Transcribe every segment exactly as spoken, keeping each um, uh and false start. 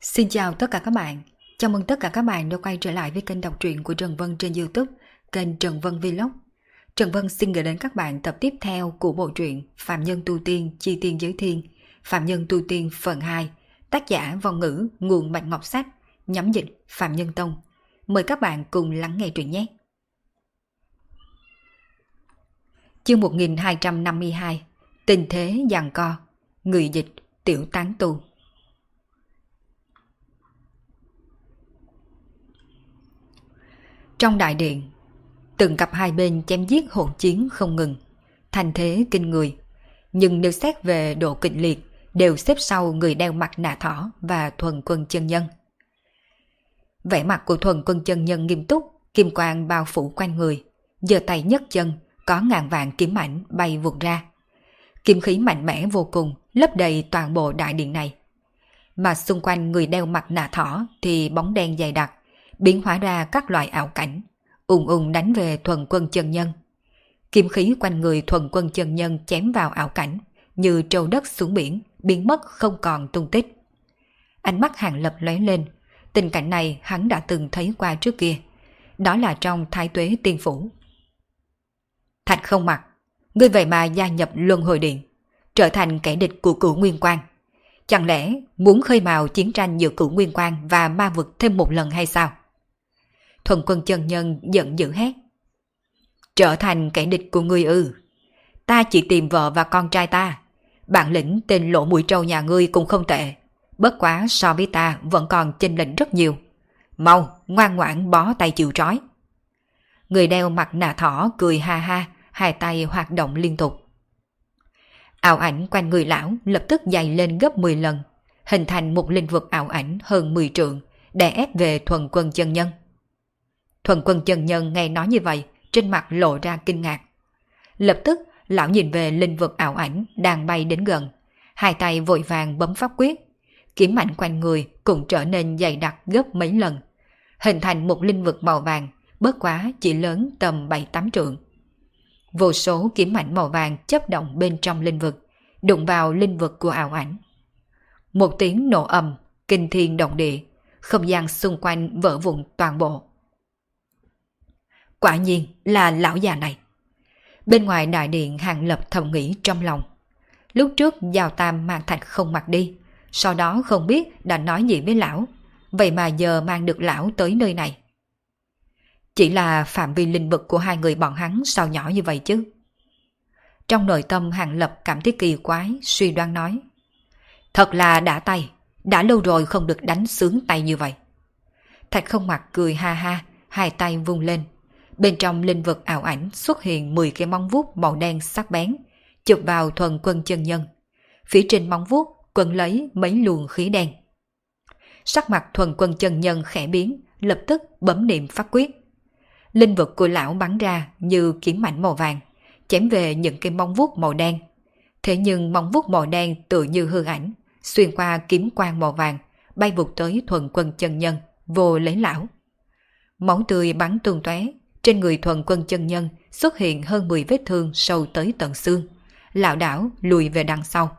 Xin chào tất cả các bạn. Chào mừng tất cả các bạn đã quay trở lại với kênh đọc truyện của Trần Vân trên YouTube, kênh Trần Vân Vlog. Trần Vân xin gửi đến các bạn tập tiếp theo của bộ truyện Phạm Nhân Tu Tiên Chi Tiên Giới Thiên, Phạm Nhân Tu Tiên phần hai, tác giả Vong Ngữ, nguồn Bạch Ngọc Sách, nhắm dịch Phạm Nhân Tông. Mời các bạn cùng lắng nghe truyện nhé. Chương một nghìn hai trăm năm mươi hai, Tình thế giằng co, người dịch Tiểu Tán Tu. Trong đại điện, từng cặp hai bên chém giết hỗn chiến không ngừng, thành thế kinh người. Nhưng nếu xét về độ kịch liệt, đều xếp sau người đeo mặt nạ thỏ và Thuần Quân chân nhân. Vẻ mặt của Thuần Quân chân nhân nghiêm túc, kim quang bao phủ quanh người, giơ tay nhấc chân, có ngàn vạn kiếm ảnh bay vụt ra. Kiếm khí mạnh mẽ vô cùng, lấp đầy toàn bộ đại điện này. Mà xung quanh người đeo mặt nạ thỏ thì bóng đen dày đặc, biến hóa ra các loại ảo cảnh, ùng ùng đánh về Thuần Quân chân nhân. Kiếm khí quanh người Thuần Quân chân nhân chém vào ảo cảnh, như trâu đất xuống biển, biến mất không còn tung tích. Ánh mắt Hàng Lập lóe lên, tình cảnh này hắn đã từng thấy qua trước kia, đó là trong Thái Tuế Tiên Phủ. Thạch Không Mặc, ngươi vậy mà gia nhập Luân Hồi Điện, trở thành kẻ địch của Cửu Nguyên Quang. Chẳng lẽ muốn khơi mào chiến tranh giữa Cửu Nguyên Quang và ma vực thêm một lần hay sao? Thuần Quân chân nhân giận dữ hét. Trở thành kẻ địch của ngươi ư? Ta chỉ tìm vợ và con trai ta. Bản lĩnh tên lỗ mũi trâu nhà ngươi cũng không tệ. Bất quá so với ta vẫn còn chênh lệch rất nhiều. Mau, ngoan ngoãn bó tay chịu trói. Người đeo mặt nạ thỏ cười ha ha, hai tay hoạt động liên tục. Ảo ảnh quanh người lão lập tức dày lên gấp mười lần, hình thành một linh vực ảo ảnh hơn mười trượng, đè ép về Thuần Quân chân nhân. Thuần Quân chân nhân nghe nói như vậy, trên mặt lộ ra kinh ngạc. Lập tức, lão nhìn về linh vực ảo ảnh đang bay đến gần, hai tay vội vàng bấm pháp quyết, kiếm ảnh quanh người cũng trở nên dày đặc gấp mấy lần, hình thành một linh vực màu vàng, bất quá chỉ lớn tầm bảy tám trượng. Vô số kiếm ảnh màu vàng chớp động bên trong linh vực, đụng vào linh vực của ảo ảnh. Một tiếng nổ ầm, kinh thiên động địa, không gian xung quanh vỡ vụn toàn bộ. Quả nhiên là lão già này. Bên ngoài đại điện Hàng Lập thầm nghĩ trong lòng. Lúc trước Giao Tam mang Thạch Không Mặc đi, sau đó không biết đã nói gì với lão, vậy mà giờ mang được lão tới nơi này. Chỉ là phạm vi linh vực của hai người bọn hắn sao nhỏ như vậy chứ? Trong nội tâm Hàng Lập cảm thấy kỳ quái, suy đoán nói. Thật là đã tay, đã lâu rồi không được đánh sướng tay như vậy. Thạch Không Mặc cười ha ha, hai tay vung lên. Bên trong linh vực ảo ảnh xuất hiện mười cái móng vuốt màu đen sắc bén, chụp vào Thuần Quân chân nhân. Phía trên móng vuốt quấn lấy mấy luồng khí đen. Sắc mặt Thuần Quân chân nhân khẽ biến, lập tức bấm niệm pháp quyết. Linh vực của lão bắn ra như kiếm ảnh màu vàng, chém về những cái móng vuốt màu đen. Thế nhưng móng vuốt màu đen tự như hư ảnh, xuyên qua kiếm quang màu vàng, bay vụt tới Thuần Quân chân nhân, vô lấy lão. Máu tươi bắn tung tóe, trên người Thuần Quân chân nhân xuất hiện hơn mười vết thương sâu tới tận xương, lảo đảo lùi về đằng sau.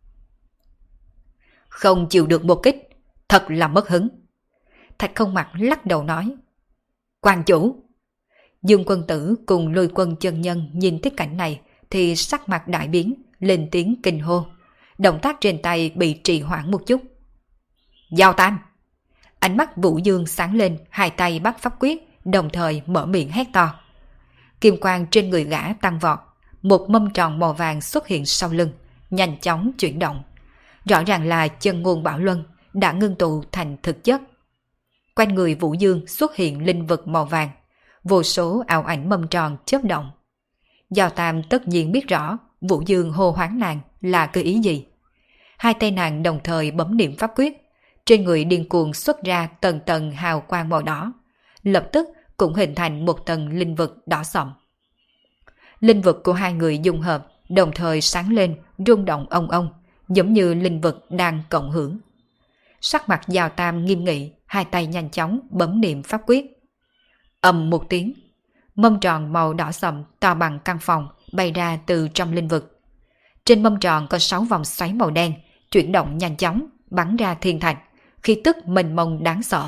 Không chịu được một kích, thật là mất hứng. Thạch Không Mặc lắc đầu nói. Quan chủ! Dương Quân Tử cùng Lôi Quân chân nhân nhìn thấy cảnh này thì sắc mặt đại biến, lên tiếng kinh hô. Động tác trên tay bị trì hoãn một chút. Giao Tam! Ánh mắt Vũ Dương sáng lên, hai tay bắt pháp quyết, đồng thời mở miệng hét to. Kim quang trên người gã tăng vọt, một mâm tròn màu vàng xuất hiện sau lưng, nhanh chóng chuyển động. Rõ ràng là chân ngôn bảo luân đã ngưng tụ thành thực chất. Quanh người Vũ Dương xuất hiện linh vực màu vàng, vô số ảo ảnh mâm tròn chớp động. Giao Tam tất nhiên biết rõ Vũ Dương hô hoáng nàng là cái ý gì. Hai tay nàng đồng thời bấm niệm pháp quyết, trên người điên cuồng xuất ra tầng tầng hào quang màu đỏ, lập tức cũng hình thành một tầng linh vực đỏ sậm. Linh vực của hai người dung hợp, đồng thời sáng lên, rung động ong ong, giống như linh vực đang cộng hưởng. Sắc mặt Giao Tam nghiêm nghị, hai tay nhanh chóng bấm niệm pháp quyết. Ầm một tiếng, mâm tròn màu đỏ sậm to bằng căn phòng bay ra từ trong linh vực. Trên mâm tròn có sáu vòng xoáy màu đen, chuyển động nhanh chóng, bắn ra thiên thạch, khí tức mênh mông đáng sợ.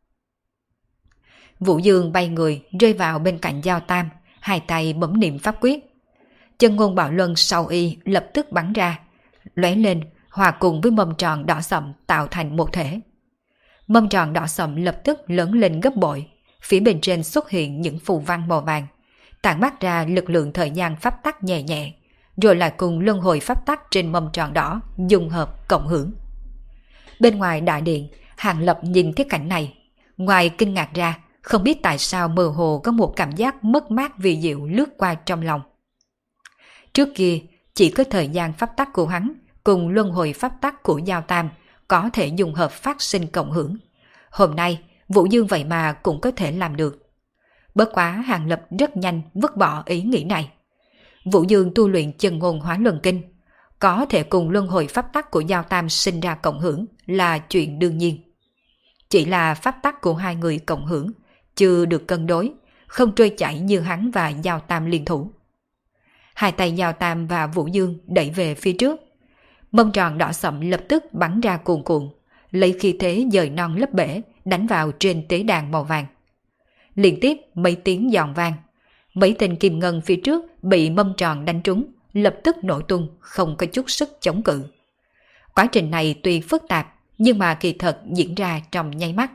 Vũ Dương bay người rơi vào bên cạnh Giao Tam, hai tay bấm niệm pháp quyết. Chân ngôn bảo luân sau y lập tức bắn ra, lóe lên hòa cùng với mâm tròn đỏ sậm tạo thành một thể. Mâm tròn đỏ sậm lập tức lớn lên gấp bội, phía bên trên xuất hiện những phù văn màu vàng, tản mát ra lực lượng thời gian pháp tắc nhẹ nhẹ, rồi lại cùng luân hồi pháp tắc trên mâm tròn đỏ dung hợp cộng hưởng. Bên ngoài đại điện, Hàng Lập nhìn thấy cảnh này, ngoài kinh ngạc ra, không biết tại sao mơ hồ có một cảm giác mất mát vì diệu lướt qua trong lòng. Trước kia, chỉ có thời gian pháp tắc của hắn cùng luân hồi pháp tắc của Giao Tam có thể dùng hợp phát sinh cộng hưởng. Hôm nay, Vũ Dương vậy mà cũng có thể làm được. Bất quá Hàng Lập rất nhanh vứt bỏ ý nghĩ này. Vũ Dương tu luyện chân ngôn hóa luân kinh, có thể cùng luân hồi pháp tắc của Giao Tam sinh ra cộng hưởng là chuyện đương nhiên. Chỉ là pháp tắc của hai người cộng hưởng chưa được cân đối, không trôi chảy như hắn và Giao Tam liên thủ. Hai tay Giao Tam và Vũ Dương đẩy về phía trước. Mâm tròn đỏ sậm lập tức bắn ra cuồn cuộn, lấy khí thế dời non lấp bể đánh vào trên tế đàn màu vàng. Liên tiếp mấy tiếng giòn vang, mấy tên kim ngân phía trước bị mâm tròn đánh trúng, lập tức nổ tung, không có chút sức chống cự. Quá trình này tuy phức tạp, nhưng mà kỳ thật diễn ra trong nháy mắt.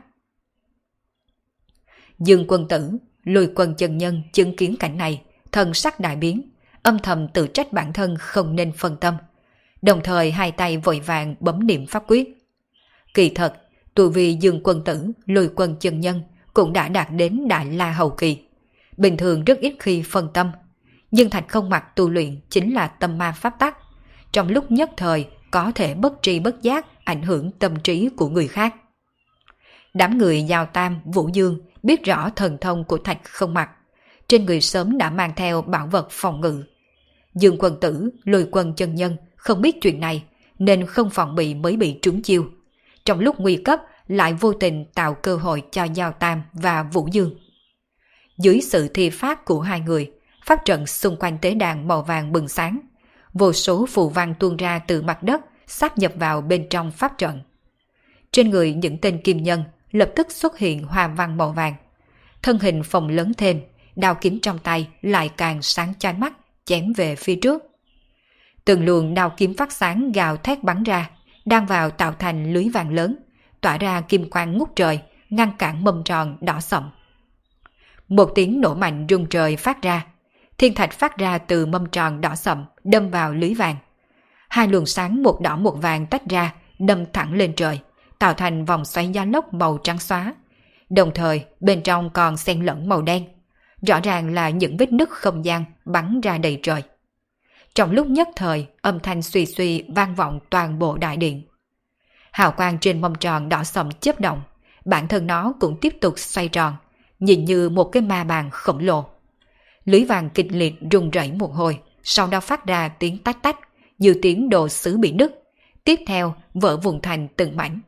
Dương Quân Tử, Lôi Quân chân nhân chứng kiến cảnh này, thần sắc đại biến, âm thầm tự trách bản thân không nên phân tâm, đồng thời hai tay vội vàng bấm niệm pháp quyết. Kỳ thật, tu vi Dương Quân Tử, Lôi Quân chân nhân cũng đã đạt đến Đại La hậu kỳ, bình thường rất ít khi phân tâm, nhưng Thạch Không Mặc tu luyện chính là tâm ma pháp tắc, trong lúc nhất thời có thể bất tri bất giác ảnh hưởng tâm trí của người khác. Đám người Giao Tam, Vũ Dương biết rõ thần thông của Thạch Không Mặc, trên người sớm đã mang theo bảo vật phòng ngự. Dương Quân Tử, Lôi Quân chân nhân không biết chuyện này nên không phòng bị mới bị trúng chiêu, trong lúc nguy cấp lại vô tình tạo cơ hội cho Giao Tam và Vũ Dương. Dưới sự thi pháp của hai người, pháp trận xung quanh tế đàn màu vàng bừng sáng, vô số phù văn tuôn ra từ mặt đất sáp nhập vào bên trong pháp trận. Trên người những tên kim nhân lập tức xuất hiện hoa văn màu vàng, thân hình phồng lớn thêm, đao kiếm trong tay lại càng sáng chói mắt chém về phía trước. Từng luồng đao kiếm phát sáng gào thét bắn ra, đang vào tạo thành lưới vàng lớn, tỏa ra kim quang ngút trời, ngăn cản mâm tròn đỏ sậm. Một tiếng nổ mạnh rung trời phát ra, thiên thạch phát ra từ mâm tròn đỏ sậm đâm vào lưới vàng. Hai luồng sáng một đỏ một vàng tách ra, đâm thẳng lên trời, tạo thành vòng xoáy gió lốc màu trắng xóa. Đồng thời bên trong còn xen lẫn màu đen, rõ ràng là những vết nứt không gian bắn ra đầy trời. Trong lúc nhất thời, âm thanh suy suy vang vọng toàn bộ đại điện. Hào quang trên mâm tròn đỏ sậm chớp động, bản thân nó cũng tiếp tục xoay tròn, nhìn như một cái ma bàn khổng lồ. Lưới vàng kịch liệt rung rẩy một hồi, sau đó phát ra tiếng tách tách, như tiếng đồ sứ bị nứt, tiếp theo vỡ vụn thành từng mảnh.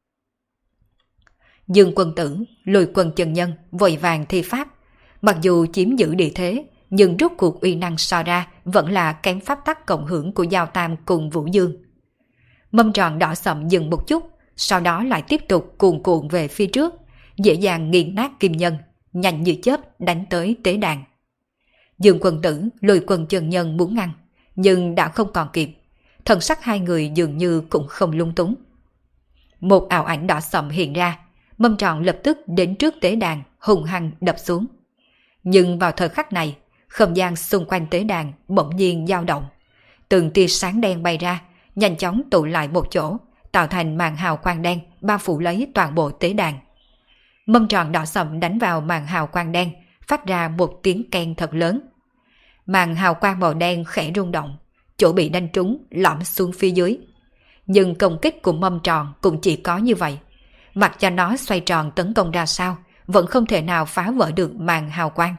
Dương Quân Tử, Lôi Quân chân nhân vội vàng thi pháp, mặc dù chiếm giữ địa thế, nhưng rốt cuộc uy năng so ra vẫn là kém pháp tắc cộng hưởng của Giao Tam cùng Vũ Dương. Mâm tròn đỏ sậm dừng một chút, sau đó lại tiếp tục cuồn cuộn về phía trước, dễ dàng nghiền nát kim nhân, nhanh như chớp đánh tới tế đàn. Dương Quân Tử, Lôi Quân chân nhân muốn ngăn, nhưng đã không còn kịp, thần sắc hai người dường như cũng không lung túng. Một ảo ảnh đỏ sậm hiện ra, mâm tròn lập tức đến trước tế đàn, hung hăng đập xuống. Nhưng vào thời khắc này, không gian xung quanh tế đàn bỗng nhiên dao động, từng tia sáng đen bay ra, nhanh chóng tụ lại một chỗ, tạo thành màn hào quang đen bao phủ lấy toàn bộ tế đàn. Mâm tròn đỏ sậm đánh vào màn hào quang đen, phát ra một tiếng keng thật lớn. Màn hào quang màu đen khẽ rung động, chỗ bị đánh trúng lõm xuống phía dưới. Nhưng công kích của mâm tròn cũng chỉ có như vậy, mặc cho nó xoay tròn tấn công ra sao, vẫn không thể nào phá vỡ được màn hào quang.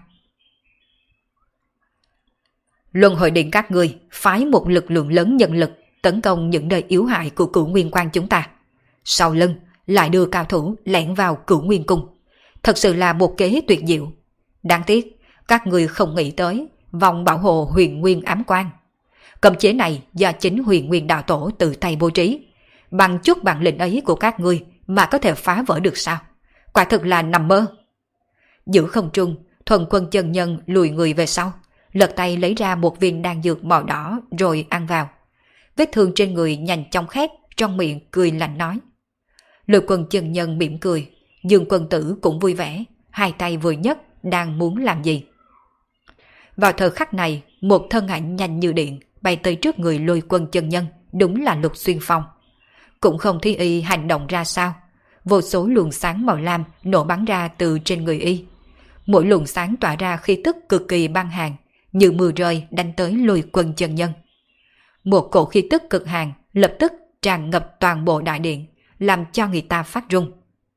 Luân hồi điện các ngươi phái một lực lượng lớn nhân lực tấn công những nơi yếu hại của Cửu Nguyên Quan chúng ta, sau lưng lại đưa cao thủ lẻn vào Cửu Nguyên Cung, thật sự là một kế tuyệt diệu. Đáng tiếc các ngươi không nghĩ tới vòng bảo hộ Huyền Nguyên ám quan. Cấm chế này do chính Huyền Nguyên đạo tổ tự tay bố trí, bằng chút bản lĩnh ấy của các ngươi mà có thể phá vỡ được sao? Quả thực là nằm mơ. Giữ không trung, Thuần Quân chân nhân lùi người về sau, lật tay lấy ra một viên đan dược màu đỏ rồi ăn vào. Vết thương trên người nhanh chóng khép, trong miệng cười lạnh nói. Lôi Quân chân nhân mỉm cười, Dương Quân Tử cũng vui vẻ, hai tay vừa nhấc đang muốn làm gì. Vào thời khắc này, một thân ảnh nhanh như điện bay tới trước người Lôi Quân chân nhân, đúng là Lục Xuyên Phong. Cũng không thấy y hành động ra sao, vô số luồng sáng màu lam nổ bắn ra từ trên người y. Mỗi luồng sáng tỏa ra khí tức cực kỳ băng hàn, như mưa rơi đánh tới Lôi Quân chân nhân. Một cổ khí tức cực hàn lập tức tràn ngập toàn bộ đại điện, làm cho người ta phát run.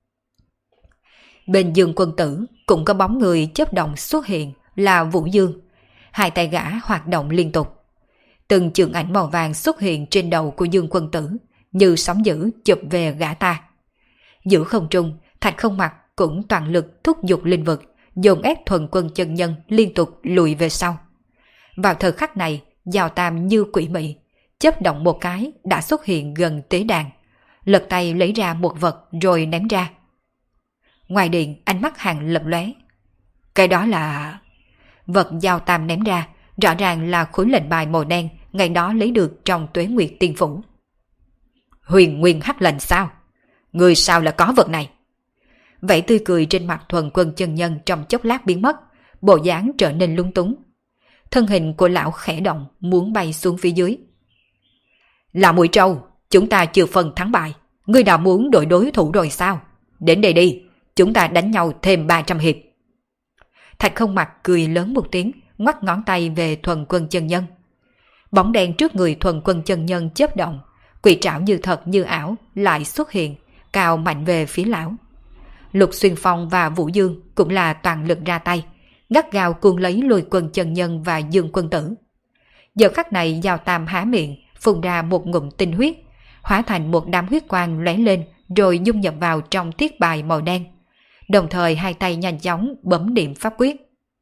Bên Dương Quân Tử cũng có bóng người chớp động xuất hiện là Vũ Dương, hai tay gã hoạt động liên tục. Từng chưởng ảnh màu vàng xuất hiện trên đầu của Dương Quân Tử, như sóng dữ chụp về gã ta. Giữa không trung, Thạch Không Mặc cũng toàn lực thúc giục linh vực, dồn ép Thuần Quân chân nhân liên tục lùi về sau. Vào thời khắc này, Giao Tam như quỷ mị, chớp động một cái đã xuất hiện gần tế đàn, lật tay lấy ra một vật rồi ném ra. Ngoài điện, ánh mắt Hàng lập lóe. Cái đó là... Vật Giao Tam ném ra rõ ràng là khối lệnh bài màu đen ngày đó lấy được trong Tuế Nguyệt Tiên Phủ. Huyền Nguyên Hắc Lệnh sao? Người sao là có vật này? Vẻ tươi cười trên mặt Thuần Quân chân nhân trong chốc lát biến mất, bộ dáng trở nên lung túng. Thân hình của lão khẽ động muốn bay xuống phía dưới. Là Mũi Trâu, chúng ta chưa phân thắng bại, ngươi đã muốn đổi đối thủ rồi sao? Đến đây đi, chúng ta đánh nhau thêm ba trăm hiệp. Thạch Không Mặc cười lớn một tiếng, ngoắc ngón tay về Thuần Quân chân nhân. Bóng đen trước người Thuần Quân chân nhân chớp động, quỷ trảo như thật như ảo lại xuất hiện, cào mạnh về phía lão. Lục Xuyên Phong và Vũ Dương cũng là toàn lực ra tay, gắt gao cuốn lấy Lôi Quân chân nhân và Dương Quân Tử. Giờ khắc này Giao Tam há miệng, phun ra một ngụm tinh huyết, hóa thành một đám huyết quang lóe lên rồi dung nhập vào trong tiết bài màu đen. Đồng thời hai tay nhanh chóng bấm điểm pháp quyết.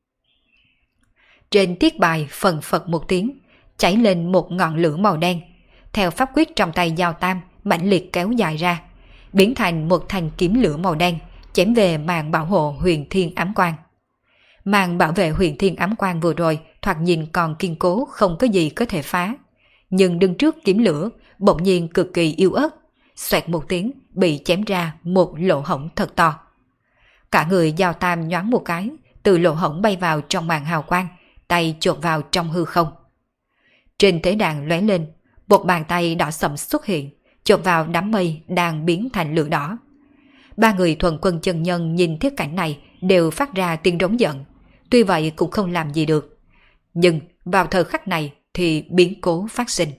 Trên tiết bài phần phật một tiếng, chảy lên một ngọn lửa màu đen. Theo pháp quyết trong tay Giao Tam mãnh liệt kéo dài ra, biến thành một thanh kiếm lửa màu đen, chém về màn bảo hộ Huyền Thiên Ám Quang. Màn bảo vệ Huyền Thiên Ám Quang vừa rồi thoạt nhìn còn kiên cố, không có gì có thể phá. Nhưng đứng trước kiếm lửa, bỗng nhiên cực kỳ yếu ớt, xoẹt một tiếng bị chém ra một lỗ hổng thật to. Cả người Giao Tam nhoáng một cái, từ lỗ hổng bay vào trong màn hào quang, tay chộp vào trong hư không. Trên tế đàn lóe lên, một bàn tay đỏ sẫm xuất hiện, chộp vào đám mây đang biến thành lửa đỏ. Ba người Thuần Quân chân nhân nhìn thiết cảnh này đều phát ra tiếng rống giận, tuy vậy cũng không làm gì được. Nhưng vào thời khắc này thì biến cố phát sinh.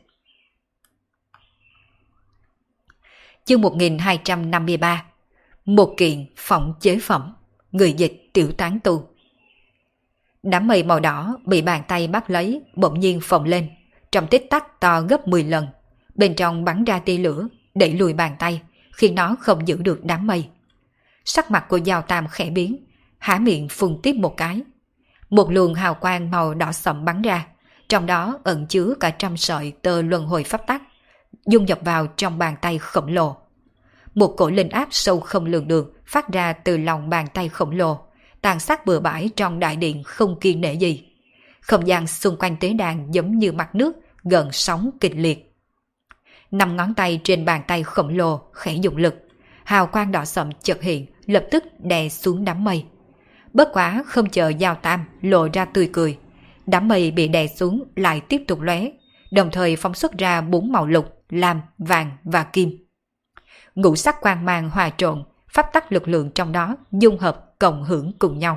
Chương một nghìn hai trăm năm mươi ba. Một kiện phỏng chế phẩm. Người dịch Tiểu Tán Tu. Đám mây màu đỏ bị bàn tay bắt lấy bỗng nhiên phồng lên, trong tích tắc to gấp mười lần, bên trong bắn ra tia lửa đẩy lùi bàn tay, khiến nó không giữ được đám mây. Sắc mặt của Giao Tam khẽ biến, há miệng phun tiếp một cái. Một luồng hào quang màu đỏ sậm bắn ra, trong đó ẩn chứa cả trăm sợi tơ luân hồi pháp tắc, dung nhập vào trong bàn tay khổng lồ. Một cổ linh áp sâu không lường được phát ra từ lòng bàn tay khổng lồ, tàn sát bừa bãi trong đại điện không kiêng nể gì. Không gian xung quanh tế đàn giống như mặt nước, gần sóng kịch liệt. Năm ngón tay trên bàn tay khổng lồ khẽ dùng lực, hào quang đỏ sậm chợt hiện, lập tức đè xuống đám mây. Bất quá không chờ Giao Tam lộ ra tươi cười, đám mây bị đè xuống lại tiếp tục lóe, đồng thời phóng xuất ra bốn màu lục, lam, vàng và kim. Ngũ sắc quang mang hòa trộn, pháp tắc lực lượng trong đó dung hợp cộng hưởng cùng nhau.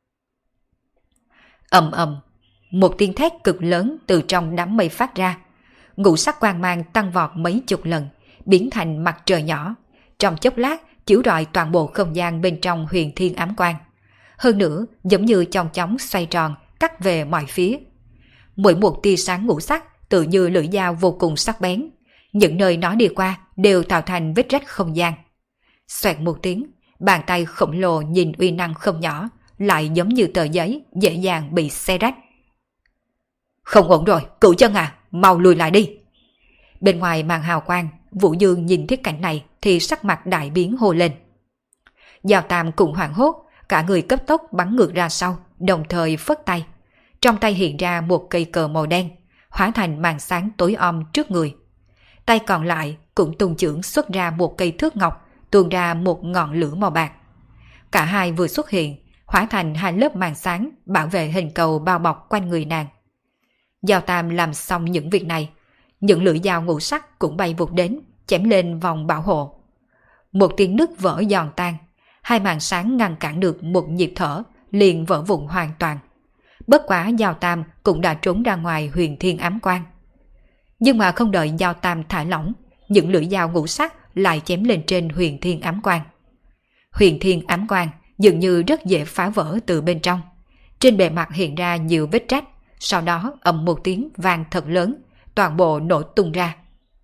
Ầm ầm, một tiếng thét cực lớn từ trong đám mây phát ra. Ngũ sắc quang mang tăng vọt mấy chục lần, biến thành mặt trời nhỏ, trong chốc lát chiếu rọi toàn bộ không gian bên trong Huyền Thiên Ám Quang. Hơn nữa, giống như chong chóng xoay tròn, cắt về mọi phía. Mỗi một tia sáng ngũ sắc tự như lưỡi dao vô cùng sắc bén, những nơi nó đi qua đều tạo thành vết rách không gian. Xoẹt một tiếng, bàn tay khổng lồ nhìn uy năng không nhỏ, lại giống như tờ giấy dễ dàng bị xé rách. Không ổn rồi, cửu chân à, mau lùi lại đi. Bên ngoài màn hào quang, Vũ Dương nhìn thiết cảnh này thì sắc mặt đại biến hô lên. Giao Tam cũng hoảng hốt, cả người cấp tốc bắn ngược ra sau, đồng thời phất tay. Trong tay hiện ra một cây cờ màu đen, hóa thành màn sáng tối om trước người. Tay còn lại cũng tung chưởng xuất ra một cây thước ngọc, tuôn ra một ngọn lửa màu bạc. Cả hai vừa xuất hiện, hóa thành hai lớp màn sáng bảo vệ hình cầu bao bọc quanh người nàng. Giao Tam làm xong những việc này, những lưỡi dao ngũ sắc cũng bay vụt đến, chém lên vòng bảo hộ. Một tiếng nứt vỡ giòn tan, hai màn sáng ngăn cản được một nhịp thở, liền vỡ vụn hoàn toàn. Bất quá Giao Tam cũng đã trốn ra ngoài huyền thiên ám quan. Nhưng mà không đợi Giao Tam thả lỏng, những lưỡi dao ngũ sắc lại chém lên trên huyền thiên ám quan. Huyền thiên ám quan dường như rất dễ phá vỡ từ bên trong. Trên bề mặt hiện ra nhiều vết rách, sau đó ầm một tiếng vang thật lớn, toàn bộ nổ tung ra.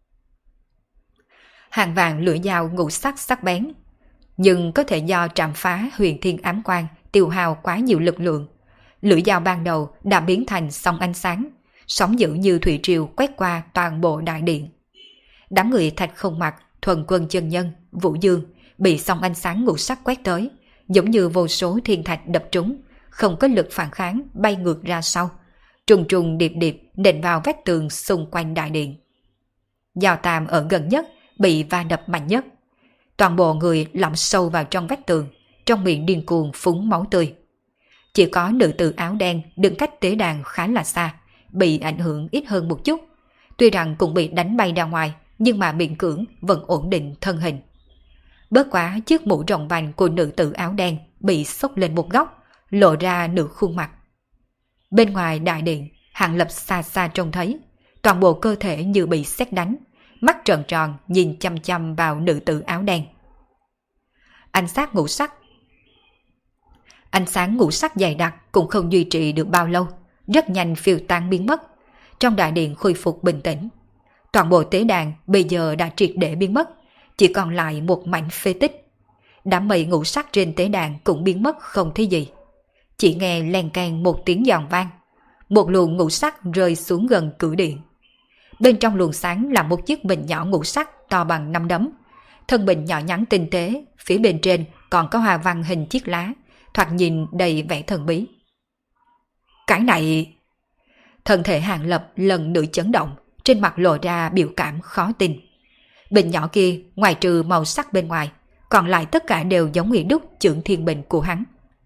Hàng vạn lưỡi dao ngũ sắc sắc bén, nhưng có thể do trảm phá huyền thiên ám quan tiêu hao quá nhiều lực lượng. Lưỡi dao ban đầu đã biến thành sóng ánh sáng, sóng dữ như thủy triều quét qua toàn bộ đại điện. Đám người Thạch Không Mặc, Thuần Quân chân nhân, Vũ Dương bị sóng ánh sáng ngũ sắc quét tới, giống như vô số thiên thạch đập trúng, không có lực phản kháng bay ngược ra sau, trùng trùng điệp điệp nện vào vách tường xung quanh đại điện. Giao Tam ở gần nhất bị va đập mạnh nhất, toàn bộ người lõm sâu vào trong vách tường, trong miệng điên cuồng phúng máu tươi. Chỉ có nữ tử áo đen đứng cách tế đàn khá là xa, bị ảnh hưởng ít hơn một chút. Tuy rằng cũng bị đánh bay ra ngoài, nhưng mà miễn cưỡng vẫn ổn định thân hình. Bớt quá chiếc mũ rộng vành của nữ tử áo đen bị xốc lên một góc, lộ ra nửa khuôn mặt. Bên ngoài đại điện, Hàng Lập xa xa trông thấy, toàn bộ cơ thể như bị sét đánh, mắt trợn tròn nhìn chăm chăm vào nữ tử áo đen. Ánh sáng ngũ sắc Ánh sáng ngũ sắc dày đặc cũng không duy trì được bao lâu, rất nhanh phiêu tan biến mất. Trong đại điện khôi phục bình tĩnh. Toàn bộ tế đàn bây giờ đã triệt để biến mất, chỉ còn lại một mảnh phế tích. Đám mây ngũ sắc trên tế đàn cũng biến mất không thấy gì. Chỉ nghe len keng một tiếng giòn vang, một luồng ngũ sắc rơi xuống gần cử điện. Bên trong luồng sáng là một chiếc bình nhỏ ngũ sắc to bằng nắm đấm. Thân bình nhỏ nhắn tinh tế, phía bên trên còn có hoa văn hình chiếc lá, thoạt nhìn đầy vẻ thần bí. Cái này... Thân thể Hàng Lập lần nữa chấn động, trên mặt lộ ra biểu cảm khó tin. Bình nhỏ kia ngoài trừ màu sắc bên ngoài, còn lại tất cả đều giống như đúc Chưởng Thiên Bình của hắn.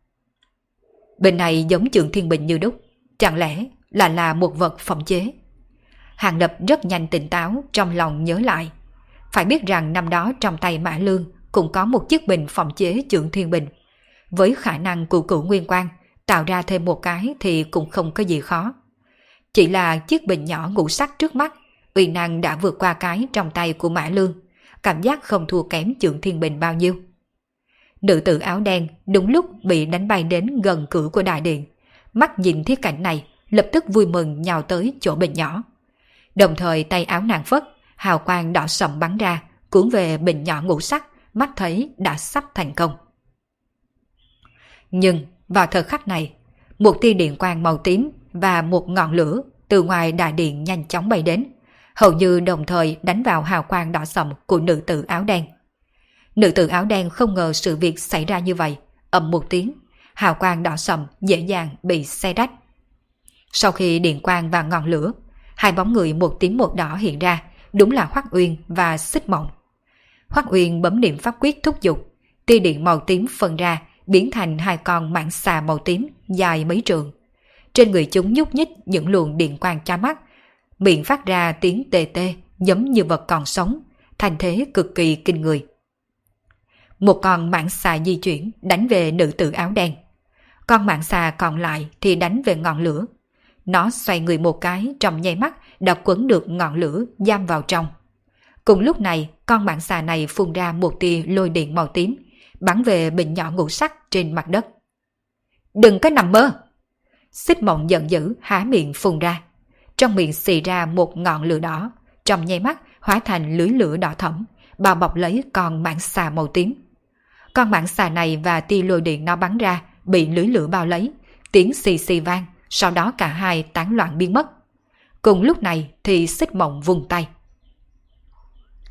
Bình này giống Chưởng Thiên Bình như đúc, chẳng lẽ là là một vật phẩm chế? Hàng Lập rất nhanh tỉnh táo, trong lòng nhớ lại. Phải biết rằng năm đó trong tay Mã Lương cũng có một chiếc bình phẩm chế Chưởng Thiên Bình. Với khả năng của Cửu Nguyên Quang, tạo ra thêm một cái thì cũng không có gì khó. Chỉ là chiếc bình nhỏ ngũ sắc trước mắt, uy năng đã vượt qua cái trong tay của Mã Lương, cảm giác không thua kém Chưởng Thiên Bình bao nhiêu. Nữ tử áo đen đúng lúc bị đánh bay đến gần cửa của đại điện, mắt nhìn thấy cảnh này, lập tức vui mừng nhào tới chỗ bình nhỏ. Đồng thời tay áo nàng phất, hào quang đỏ sậm bắn ra, cuốn về bình nhỏ ngũ sắc, mắt thấy đã sắp thành công. Nhưng vào thời khắc này, một tia điện quang màu tím và một ngọn lửa từ ngoài đại điện nhanh chóng bay đến, hầu như đồng thời đánh vào hào quang đỏ sậm của nữ tử áo đen. Nữ tử áo đen không ngờ sự việc xảy ra như vậy, ầm một tiếng, hào quang đỏ sậm dễ dàng bị xé rách. Sau khi điện quang và ngọn lửa, hai bóng người một tím một đỏ hiện ra, đúng là Hoắc Uyên và Xích Mộng. Hoắc Uyên bấm niệm pháp quyết thúc giục, tia điện màu tím phân ra, biến thành hai con mãng xà màu tím dài mấy trượng. Trên người chúng nhúc nhích những luồng điện quang chói mắt, miệng phát ra tiếng tê tê giống như vật còn sống, thành thế cực kỳ kinh người. Một con mãng xà di chuyển đánh về nữ tử áo đen. Con mãng xà còn lại thì đánh về ngọn lửa. Nó xoay người một cái, trong nháy mắt đã quấn được ngọn lửa giam vào trong. Cùng lúc này, con mãng xà này phun ra một tia lôi điện màu tím, bắn về bình nhỏ ngũ sắc trên mặt đất. Đừng có nằm mơ! Xích Mộng giận dữ há miệng phun ra. Trong miệng xì ra một ngọn lửa đỏ, trong nháy mắt hóa thành lưới lửa đỏ thẫm, bao bọc lấy con mãng xà màu tím. Con mãng xà này và tia lôi điện nó bắn ra bị lưới lửa bao lấy, tiếng xì xì vang, sau đó cả hai tán loạn biến mất. Cùng lúc này thì Xích Mộng vung tay.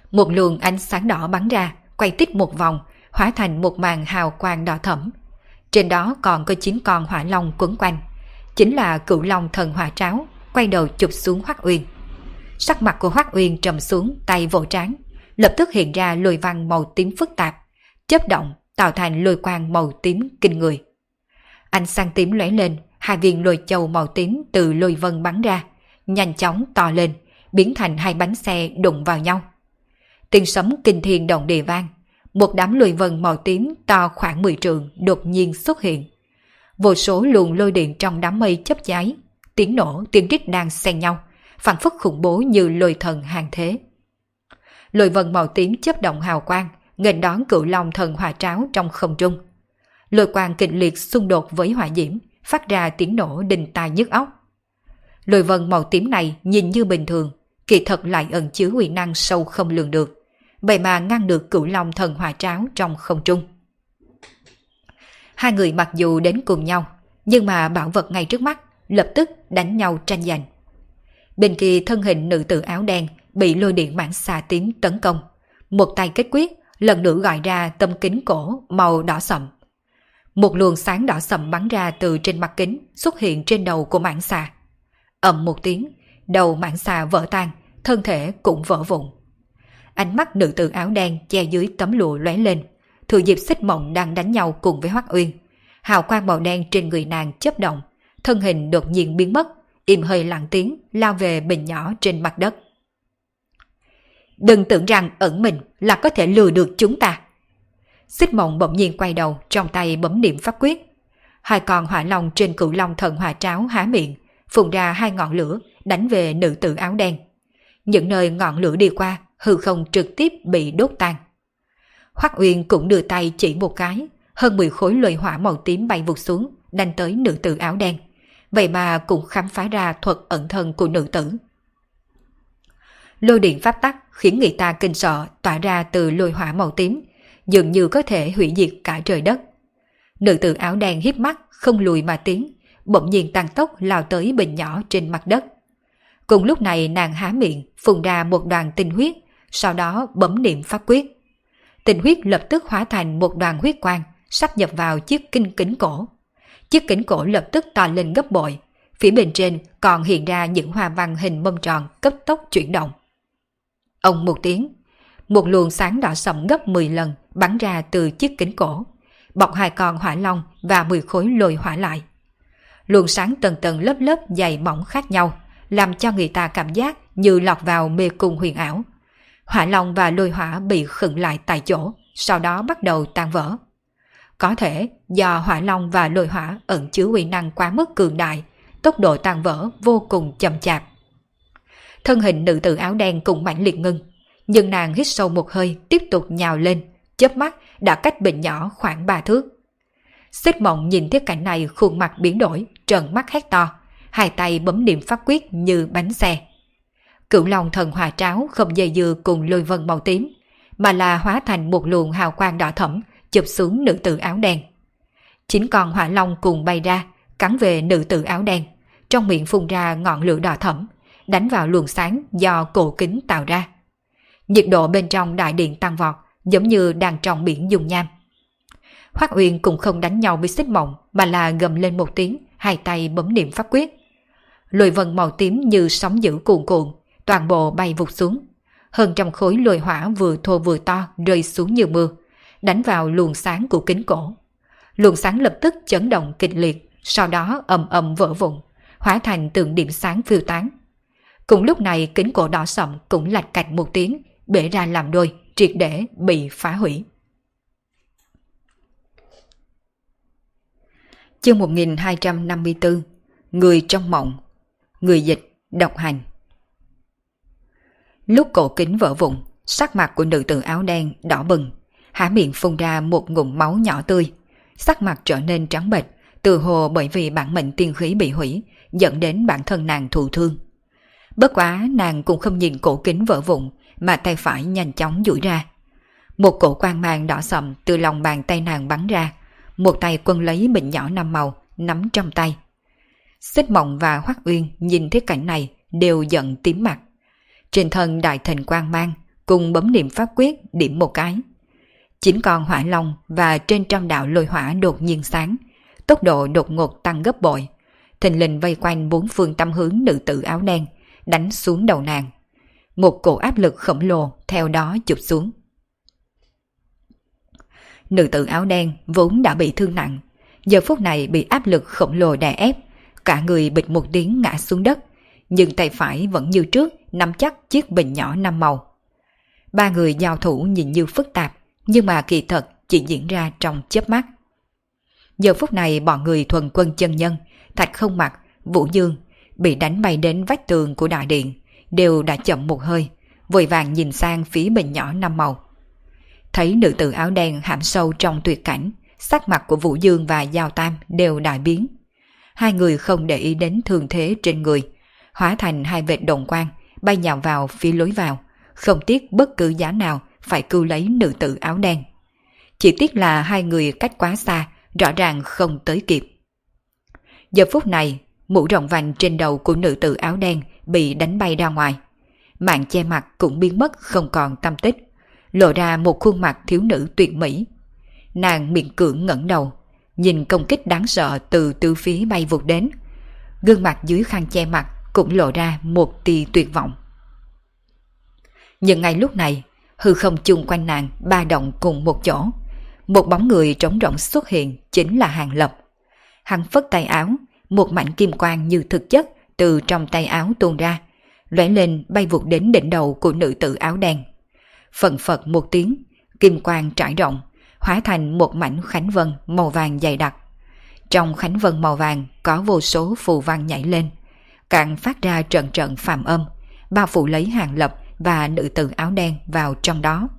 Một luồng ánh sáng đỏ bắn ra, quay tít một vòng, hóa thành một màn hào quang đỏ thẫm. Trên đó còn có chín con hỏa long quấn quanh, chính là Cửu Long Thần Hỏa Tráo, quay đầu chụp xuống Hoắc Uyên. Sắc mặt của Hoắc Uyên trầm xuống, tay vỗ trán, lập tức hiện ra lôi văn màu tím phức tạp, chớp động tạo thành lôi quang màu tím kinh người. Ánh sáng tím lóe lên, hai viên lôi châu màu tím từ lôi vân bắn ra, nhanh chóng to lên, biến thành hai bánh xe đụng vào nhau. Tiếng sấm kinh thiên động địa vang, một đám lôi vân màu tím to khoảng mười trượng đột nhiên xuất hiện. Vô số luồng lôi điện trong đám mây chớp cháy, tiếng nổ, tiếng rít đang xen nhau, phảng phất khủng bố như lôi thần hàng thế. Lôi vân màu tím chớp động hào quang, nghênh đón Cửu Long Thần Hỏa Tráo trong không trung. Lôi quang kịch liệt xung đột với hỏa diễm, phát ra tiếng nổ đinh tai nhức óc. Lôi vân màu tím này nhìn như bình thường, kỳ thật lại ẩn chứa uy năng sâu không lường được, vậy mà ngăn được Cửu Long Thần Hỏa Tráo trong không trung. Hai người mặc dù đến cùng nhau, nhưng mà bảo vật ngay trước mắt lập tức đánh nhau tranh giành. Bên kia thân hình nữ tử áo đen bị lôi điện mãng xà tím tấn công, một tay kết quyết, lần nữa gọi ra tâm kính cổ màu đỏ sậm. Một luồng sáng đỏ sậm bắn ra từ trên mặt kính, xuất hiện trên đầu của mãng xà. Ầm một tiếng, đầu mãng xà vỡ tan, thân thể cũng vỡ vụn. Ánh mắt nữ tử áo đen che dưới tấm lụa lóe lên, thừa dịp Xích Mộng đang đánh nhau cùng với Hoắc Uyên, hào quang màu đen trên người nàng chớp động, thân hình đột nhiên biến mất, im hơi lặng tiếng lao về bình nhỏ trên mặt đất. Đừng tưởng rằng ẩn mình là có thể lừa được chúng ta. Xích Mộng bỗng nhiên quay đầu, trong tay bấm niệm pháp quyết. Hai con hỏa long trên Cửu Long Thần Hỏa Tráo há miệng, phun ra hai ngọn lửa đánh về nữ tử áo đen. Những nơi ngọn lửa đi qua, hư không trực tiếp bị đốt tan. Hoắc Uyên cũng đưa tay chỉ một cái, hơn mười khối lôi hỏa màu tím bay vụt xuống, đánh tới nữ tử áo đen. Vậy mà cũng khám phá ra thuật ẩn thân của nữ tử. Lôi điện pháp tắc khiến người ta kinh sợ tỏa ra từ lôi hỏa màu tím, dường như có thể hủy diệt cả trời đất. Nữ tử áo đen híp mắt không lùi mà tiến, bỗng nhiên tăng tốc lao tới bình nhỏ trên mặt đất. Cùng lúc này nàng há miệng phun ra một đoàn tinh huyết, sau đó bấm niệm pháp quyết. Tinh huyết lập tức hóa thành một đoàn huyết quang, sắp nhập vào chiếc kinh kính cổ. Chiếc kính cổ lập tức to lên gấp bội, phía bên trên còn hiện ra những hoa văn hình mâm tròn cấp tốc chuyển động. Ông một tiếng, một luồng sáng đỏ sậm gấp mười lần bắn ra từ chiếc kính cổ, bọc hai con hỏa long và mười khối lôi hỏa lại. Luồng sáng tầng tầng lớp lớp dày mỏng khác nhau, làm cho người ta cảm giác như lọt vào mê cung huyền ảo. Hỏa long và lôi hỏa bị khựng lại tại chỗ, sau đó bắt đầu tan vỡ. Có thể do hỏa long và lôi hỏa ẩn chứa uy năng quá mức cường đại, tốc độ tan vỡ vô cùng chậm chạp. Thân hình nữ tử áo đen cũng mãnh liệt ngưng, nhưng nàng hít sâu một hơi tiếp tục nhào lên, chớp mắt đã cách bình nhỏ khoảng ba thước. Xích Mộng nhìn thấy cảnh này, khuôn mặt biến đổi, trợn mắt hét to, hai tay bấm niệm pháp quyết như bánh xe. Cửu Long Thần Hỏa Tráo không dây dưa cùng lôi vân màu tím, mà là hóa thành một luồng hào quang đỏ thẫm chụp xuống nữ tử áo đen. Chín con hỏa long cùng bay ra, cắn về nữ tử áo đen, trong miệng phun ra ngọn lửa đỏ thẫm, đánh vào luồng sáng do cổ kính tạo ra. Nhiệt độ bên trong đại điện tăng vọt, giống như đang trong biển dung nham. Hoắc Uyên cũng không đánh nhau với Xích Mộng, mà là gầm lên một tiếng, hai tay bấm niệm pháp quyết. Lôi vân màu tím như sóng dữ cuồn cuộn, toàn bộ bay vụt xuống. Hơn trăm khối lôi hỏa vừa thô vừa to rơi xuống như mưa, đánh vào luồng sáng của kính cổ. Luồng sáng lập tức chấn động kịch liệt, sau đó ầm ầm vỡ vụn, hóa thành từng điểm sáng phiêu tán. Cùng lúc này kính cổ đỏ sậm cũng lạch cạch một tiếng, bể ra làm đôi, triệt để bị phá hủy. Chương một nghìn hai trăm năm mươi tư. Người trong mộng. Người dịch độc hành. Lúc cổ kính vỡ vụn, sắc mặt của nữ tử áo đen đỏ bừng, há miệng phun ra một ngụm máu nhỏ tươi, sắc mặt trở nên trắng bệch, từ hồ bởi vì bản mệnh tiên khí bị hủy, dẫn đến bản thân nàng thụ thương. Bất quá nàng cũng không nhìn cổ kính vỡ vụn, mà tay phải nhanh chóng duỗi ra. Một cổ quang mang đỏ sậm từ lòng bàn tay nàng bắn ra, một tay quân lấy bình nhỏ năm màu nắm trong tay. Xích Mộng và Hoắc Uyên nhìn thấy cảnh này đều giận tím mặt. Trên thân đại thịnh quang mang, cùng bấm niệm pháp quyết điểm một cái. Chín con hỏa long và trên trăm đạo lôi hỏa đột nhiên sáng, tốc độ đột ngột tăng gấp bội, thình lình vây quanh bốn phương tám hướng nữ tử áo đen, đánh xuống đầu nàng. Một cổ áp lực khổng lồ theo đó chụp xuống. Nữ tử áo đen vốn đã bị thương nặng, giờ phút này bị áp lực khổng lồ đè ép, cả người bịch một tiếng ngã xuống đất, nhưng tay phải vẫn như trước nắm chắc chiếc bình nhỏ năm màu. Ba người giao thủ nhìn như phức tạp, nhưng mà kỳ thật chỉ diễn ra trong chớp mắt. Giờ phút này bọn người thuần quân chân nhân, Thạch Không Mặc, Vũ Dương bị đánh bay đến vách tường của đại điện, đều đã chậm một hơi, vội vàng nhìn sang phía bình nhỏ năm màu. Thấy nữ tử áo đen hãm sâu trong tuyệt cảnh, sắc mặt của Vũ Dương và Giao Tam đều đại biến. Hai người không để ý đến thương thế trên người, hóa thành hai vệt đồng quang bay nhào vào phía lối vào, không tiếc bất cứ giá nào phải cứu lấy nữ tử áo đen. Chỉ tiếc là hai người cách quá xa, rõ ràng không tới kịp. Giờ phút này, mũ rộng vành trên đầu của nữ tử áo đen bị đánh bay ra ngoài. Mạng che mặt cũng biến mất không còn tăm tích, lộ ra một khuôn mặt thiếu nữ tuyệt mỹ. Nàng miệng cưỡng ngẩng đầu, nhìn công kích đáng sợ từ tứ phía bay vụt đến. Gương mặt dưới khăn che mặt cũng lộ ra một tia tuyệt vọng. Nhưng ngay lúc này, hư không chung quanh nàng ba động cùng một chỗ. Một bóng người trống rỗng xuất hiện, chính là Hàng Lập. Hắn phất tay áo, một mảnh kim quang như thực chất từ trong tay áo tuôn ra, lóe lên bay vụt đến đỉnh đầu của nữ tử áo đen. Phận phật một tiếng, kim quang trải rộng, hóa thành một mảnh khánh vân màu vàng dày đặc. Trong khánh vân màu vàng có vô số phù văn nhảy lên, càng phát ra trận trận phàm âm, bao phủ lấy Hàng Lập và nữ tử áo đen vào trong đó.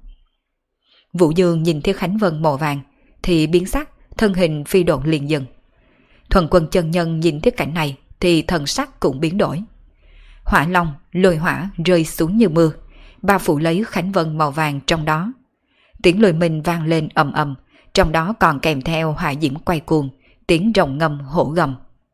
Vũ Dương nhìn thấy khánh vân màu vàng thì biến sắc, thân hình phi độn liền dừng. Thuần quân chân nhân nhìn thấy cảnh này thì thần sắc cũng biến đổi. Hỏa long, lôi hỏa rơi xuống như mưa, bao phủ lấy khánh vân màu vàng trong đó. Tiếng lôi minh vang lên ầm ầm, trong đó còn kèm theo hỏa diễm quay cuồng, tiếng rồng ngâm hổ gầm.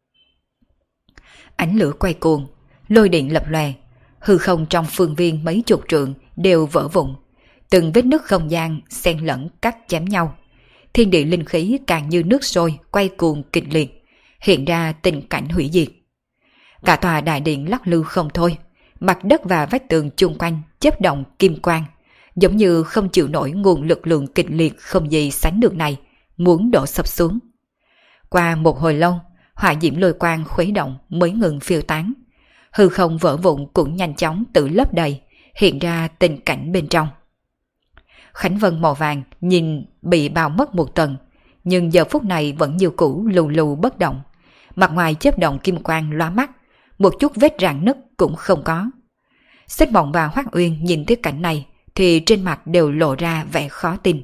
Ánh lửa quay cuồng, lôi điện lập lòe, hư không trong phương viên mấy chục trượng đều vỡ vụn, từng vết nứt không gian xen lẫn cắt chém nhau. Thiên địa linh khí càng như nước sôi quay cuồng kịch liệt, hiện ra tình cảnh hủy diệt. Cả tòa đại điện lắc lư không thôi, mặt đất và vách tường chung quanh chớp động kim quang, giống như không chịu nổi nguồn lực lượng kịch liệt không gì sánh được này, muốn đổ sập xuống. Qua một hồi lâu, hỏa diễm lôi quang khuấy động mới ngừng phiêu tán. Hư không vỡ vụn cũng nhanh chóng tự lấp đầy, hiện ra tình cảnh bên trong. Khánh vân màu vàng nhìn bị bao mất một tầng, nhưng giờ phút này vẫn như cũ lù lù bất động. Mặt ngoài chớp động kim quang lóa mắt, một chút vết rạn nứt cũng không có. Xích Mộng và Hoắc Uyên nhìn thấy cảnh này thì trên mặt đều lộ ra vẻ khó tin.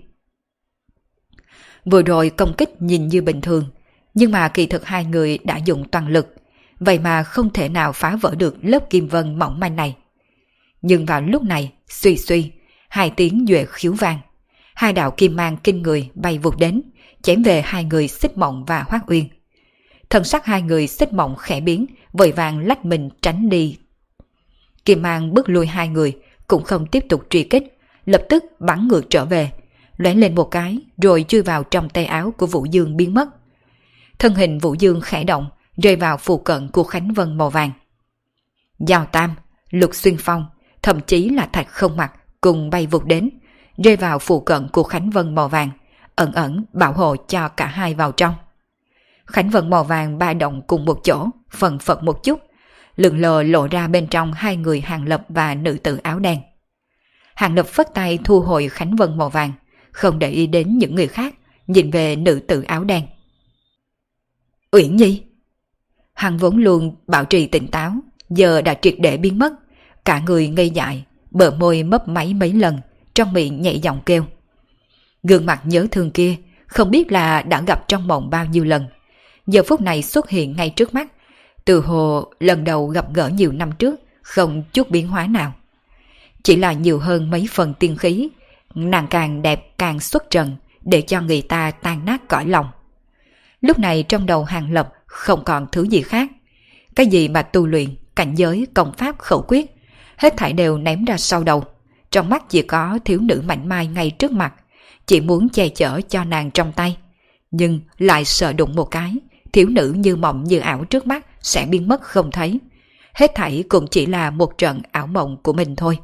Vừa rồi công kích nhìn như bình thường, nhưng mà kỳ thực hai người đã dùng toàn lực, vậy mà không thể nào phá vỡ được lớp kim vân mỏng manh này. Nhưng vào lúc này, suy suy, hai tiếng duệ khiếu vang, hai đạo kim mang kinh người bay vụt đến, chém về hai người Xích Mộng và Hoắc Uyên. Thần sắc hai người Xích Mộng khẽ biến, vội vàng lách mình tránh đi. Kim mang bước lui hai người, cũng không tiếp tục truy kích, lập tức bắn ngược trở về, lóe lên một cái rồi chui vào trong tay áo của Vũ Dương biến mất. Thân hình Vũ Dương khẽ động, rơi vào phụ cận của khánh vân màu vàng. Giao Tam, Lục Xuyên Phong, thậm chí là Thạch Không Mặc cùng bay vụt đến, rơi vào phụ cận của khánh vân màu vàng, ẩn ẩn bảo hộ cho cả hai vào trong. Khánh vân màu vàng ba động cùng một chỗ, phần phật một chút, lượn lờ lộ ra bên trong hai người Hàng Lập và nữ tử áo đen. Hàng Lập phất tay thu hồi khánh vân màu vàng, không để ý đến những người khác, nhìn về nữ tử áo đen. Uyển Nhi. Hắn vốn luôn bảo trì tỉnh táo, giờ đã triệt để biến mất, cả người ngây dại, bờ môi mấp máy mấy lần, trong miệng nhẹ giọng kêu. Gương mặt nhớ thương kia, không biết là đã gặp trong mộng bao nhiêu lần, giờ phút này xuất hiện ngay trước mắt, từ hồ lần đầu gặp gỡ nhiều năm trước, không chút biến hóa nào. Chỉ là nhiều hơn mấy phần tiên khí, nàng càng đẹp càng xuất trần, để cho người ta tan nát cõi lòng. Lúc này trong đầu Hàng Lập không còn thứ gì khác. Cái gì mà tu luyện, cảnh giới, công pháp, khẩu quyết, hết thảy đều ném ra sau đầu. trong mắt chỉ có thiếu nữ mảnh mai ngay trước mặt, chỉ muốn che chở cho nàng trong tay. Nhưng lại sợ đụng một cái, thiếu nữ như mộng như ảo trước mắt sẽ biến mất không thấy. Hết thảy cũng chỉ là một trận ảo mộng của mình thôi.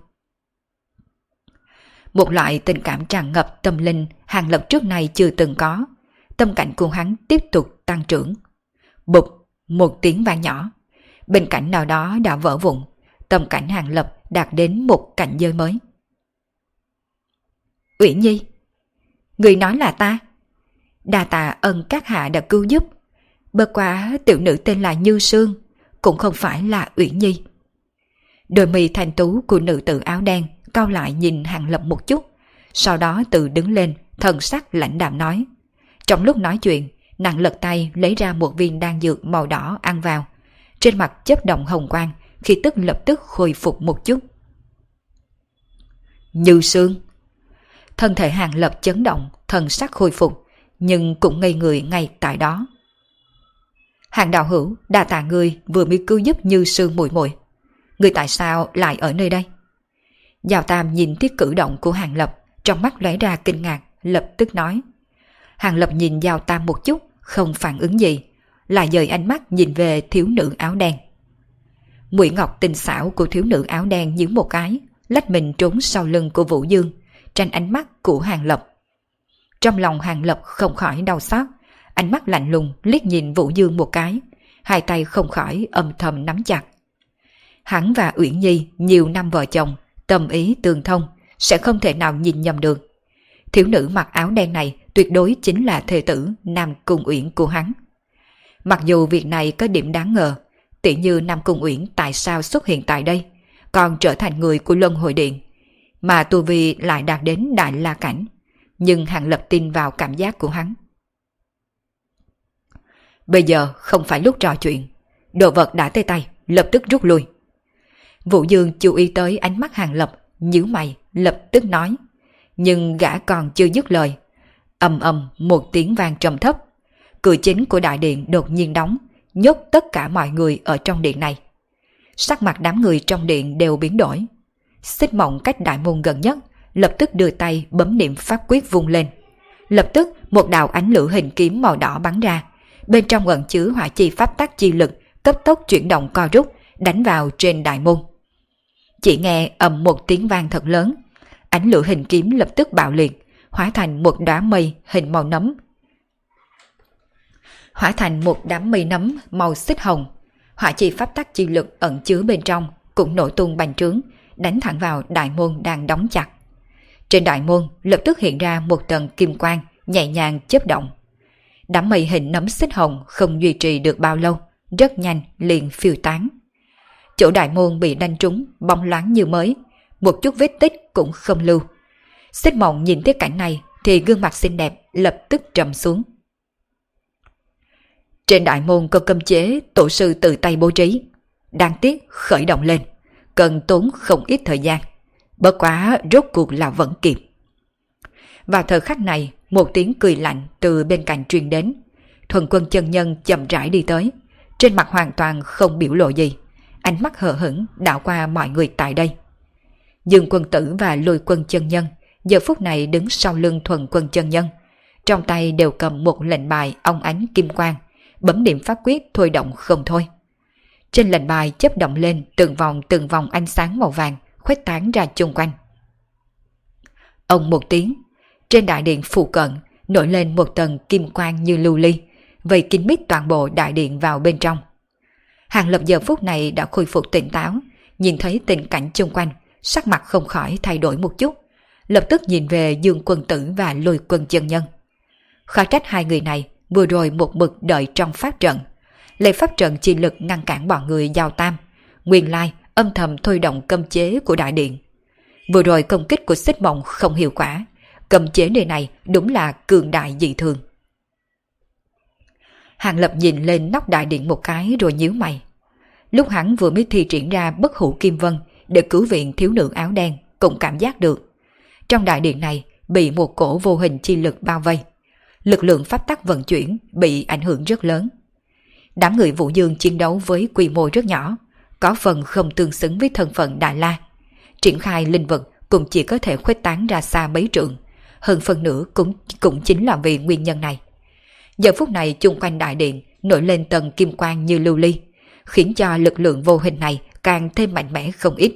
Một loại tình cảm tràn ngập tâm linh Hàng Lập trước này chưa từng có. Tâm cảnh của hắn tiếp tục tăng trưởng. Bụp, một tiếng vang nhỏ. Bên cạnh nào đó đã vỡ vụn. Tâm cảnh Hàng Lập đạt đến một cảnh giới mới. Uyển Nhi, người nói là ta. Đa tạ ân các hạ đã cứu giúp. Bất quá tiểu nữ tên là Như Sương, cũng không phải là Uyển Nhi. Đôi mi thanh tú của nữ tử áo đen cau lại nhìn Hàng Lập một chút, sau đó tự đứng lên, thần sắc lãnh đạm nói. Trong lúc nói chuyện, nàng lật tay lấy ra một viên đan dược màu đỏ ăn vào, trên mặt chớp động hồng quang, khi tức lập tức khôi phục một chút. Như Sương. Thân thể Hàng Lập chấn động, thần sắc khôi phục, nhưng cũng ngây người ngay tại đó. Hàng đạo hữu, đa tạ người vừa mới cứu giúp Như Sương muội muội. Người tại sao lại ở nơi đây? Giao Tam nhìn thấy cử động của Hàng Lập, trong mắt lóe ra kinh ngạc, lập tức nói. Hàng Lập nhìn Giao Tam một chút, không phản ứng gì, lại dời ánh mắt nhìn về thiếu nữ áo đen. Mũi ngọc tinh xảo của thiếu nữ áo đen nhướng một cái, lách mình trốn sau lưng của Vũ Dương, tránh ánh mắt của Hàng Lập. Trong lòng Hàng Lập không khỏi đau xót, ánh mắt lạnh lùng liếc nhìn Vũ Dương một cái, hai tay không khỏi âm thầm nắm chặt. Hắn và Uyển Nhi nhiều năm vợ chồng, tâm ý tương thông, sẽ không thể nào nhìn nhầm được. Thiếu nữ mặc áo đen này tuyệt đối chính là thê tử Nam Cung Uyển của hắn. Mặc dù việc này có điểm đáng ngờ, tỉ như Nam Cung Uyển tại sao xuất hiện tại đây, còn trở thành người của Luân Hồi Điện, mà tu vi lại đạt đến Đại La Cảnh, nhưng Hàng Lập tin vào cảm giác của hắn. Bây giờ không phải lúc trò chuyện, đồ vật đã tới tay, lập tức rút lui. Vũ Dương chú ý tới ánh mắt Hàng Lập, nhíu mày, lập tức nói. Nhưng gã còn chưa dứt lời. Ầm ầm một tiếng vang trầm thấp. Cửa chính của đại điện đột nhiên đóng, nhốt tất cả mọi người ở trong điện này. Sắc mặt đám người trong điện đều biến đổi. Xích Mộng cách đại môn gần nhất, lập tức đưa tay bấm niệm pháp quyết vung lên. Lập tức một đạo ánh lửa hình kiếm màu đỏ bắn ra. Bên trong ẩn chứa hỏa chi pháp tắc chi lực, cấp tốc chuyển động co rút, đánh vào trên đại môn. Chỉ nghe ầm một tiếng vang thật lớn, ánh lửa hình kiếm lập tức bạo liệt, hóa thành một đám mây hình màu nấm. Hóa thành một đám mây nấm màu xích hồng, hỏa chi pháp tắc chi lực ẩn chứa bên trong cũng nổ tung bành trướng, đánh thẳng vào đại môn đang đóng chặt. Trên đại môn lập tức hiện ra một tầng kim quang nhẹ nhàng chớp động. Đám mây hình nấm xích hồng không duy trì được bao lâu, rất nhanh liền phiêu tán. Chỗ đại môn bị đánh trúng, bóng loáng như mới, một chút vết tích cũng không lưu. Xích Mộng nhìn thấy cảnh này thì gương mặt xinh đẹp lập tức trầm xuống. Trên đại môn có cấm chế tổ sư tự tay bố trí, đáng tiếc khởi động lên, cần tốn không ít thời gian. Bất quá rốt cuộc là vẫn kịp. Vào thời khắc này, một tiếng cười lạnh từ bên cạnh truyền đến. Thuần Quân chân nhân chậm rãi đi tới, trên mặt hoàn toàn không biểu lộ gì, ánh mắt hờ hững đảo qua mọi người tại đây. Dương Quân Tử và Lôi Quân chân nhân giờ phút này đứng sau lưng Thuần Quân chân nhân, trong tay đều cầm một lệnh bài óng ánh kim quang, bấm niệm pháp quyết thôi động không thôi. Trên lệnh bài chớp động lên từng vòng từng vòng ánh sáng màu vàng khuếch tán ra chung quanh. Ông một tiếng, trên đại điện phụ cận nổi lên một tầng kim quang như lưu ly, vây kín mít toàn bộ đại điện vào bên trong. Hàng Lập giờ phút này đã khôi phục tỉnh táo, nhìn thấy tình cảnh chung quanh, sắc mặt không khỏi thay đổi một chút, lập tức nhìn về Dương Quân Tử và Lôi Quân chân nhân. Khó trách hai người này vừa rồi một mực đợi trong pháp trận, lấy pháp trận chi lực ngăn cản bọn người Giao Tam, nguyên lai âm thầm thôi động cấm chế của đại điện. Vừa rồi công kích của Xích Mộng không hiệu quả, cấm chế nơi này đúng là cường đại dị thường. Hàng Lập nhìn lên nóc đại điện một cái rồi nhíu mày. Lúc hắn vừa mới thi triển ra bất hủ kim vân để cứu viện thiếu nữ áo đen, cũng cảm giác được trong đại điện này bị một cổ vô hình chi lực bao vây, lực lượng pháp tắc vận chuyển bị ảnh hưởng rất lớn. Đám người Vũ Dương chiến đấu với quy mô rất nhỏ, có phần không tương xứng với thân phận Đại La, triển khai linh vật cũng chỉ có thể khuếch tán ra xa mấy trượng, hơn phần nữa cũng cũng chính là vì nguyên nhân này. Giờ phút này chung quanh đại điện nổi lên tầng kim quang như lưu ly, khiến cho lực lượng vô hình này càng thêm mạnh mẽ không ít.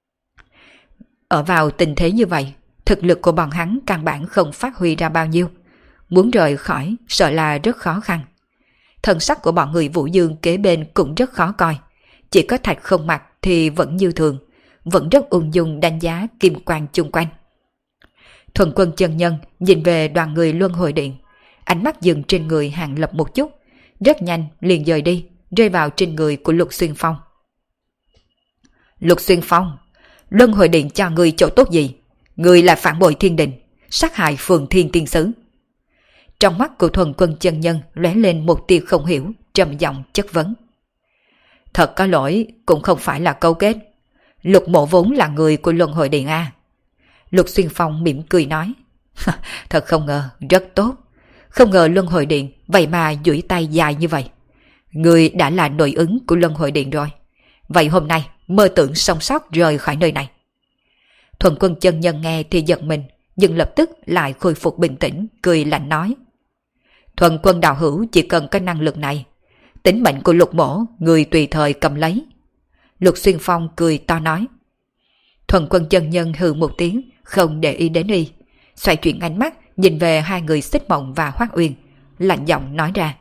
Ở vào tình thế như vậy, thực lực của bọn hắn căn bản không phát huy ra bao nhiêu, muốn rời khỏi sợ là rất khó khăn. Thần sắc của bọn người Vũ Dương kế bên cũng rất khó coi, chỉ có Thạch Không Mặt thì vẫn như thường, vẫn rất ung dung đánh giá kim quang chung quanh. Thuần Quân chân nhân nhìn về đoàn người luân hồi điện, ánh mắt dừng trên người Hàng Lập một chút, rất nhanh liền dời đi, rơi vào trên người của Lục Xuyên Phong. Lục Xuyên Phong, luân hồi điện cho người chỗ tốt gì? Người là phản bội thiên đình, sát hại Phượng Thiên Tiên Sứ. Trong mắt của Thuần Quân chân nhân lóe lên một tia không hiểu, trầm giọng chất vấn. Thật có lỗi, cũng không phải là câu kết. Lục Mộ vốn là người của luân hồi điện A. Lục Xuyên Phong mỉm cười nói. Thật không ngờ, rất tốt. Không ngờ luân hồi điện vậy mà duỗi tay dài như vậy. Người đã là nội ứng của luân hồi điện rồi. Vậy hôm nay mơ tưởng sống sót rời khỏi nơi này. Thuần Quân chân nhân nghe thì giật mình, nhưng lập tức lại khôi phục bình tĩnh, cười lạnh nói. Thuần Quân đạo hữu chỉ cần có năng lực này, tính mệnh của Lục Mỗ người tùy thời cầm lấy. Lục Xuyên Phong cười to nói. Thuần Quân chân nhân hừ một tiếng, không để ý đến y, xoay chuyển ánh mắt nhìn về hai người Xích Mộng và Hoắc Uyên, lạnh giọng nói ra.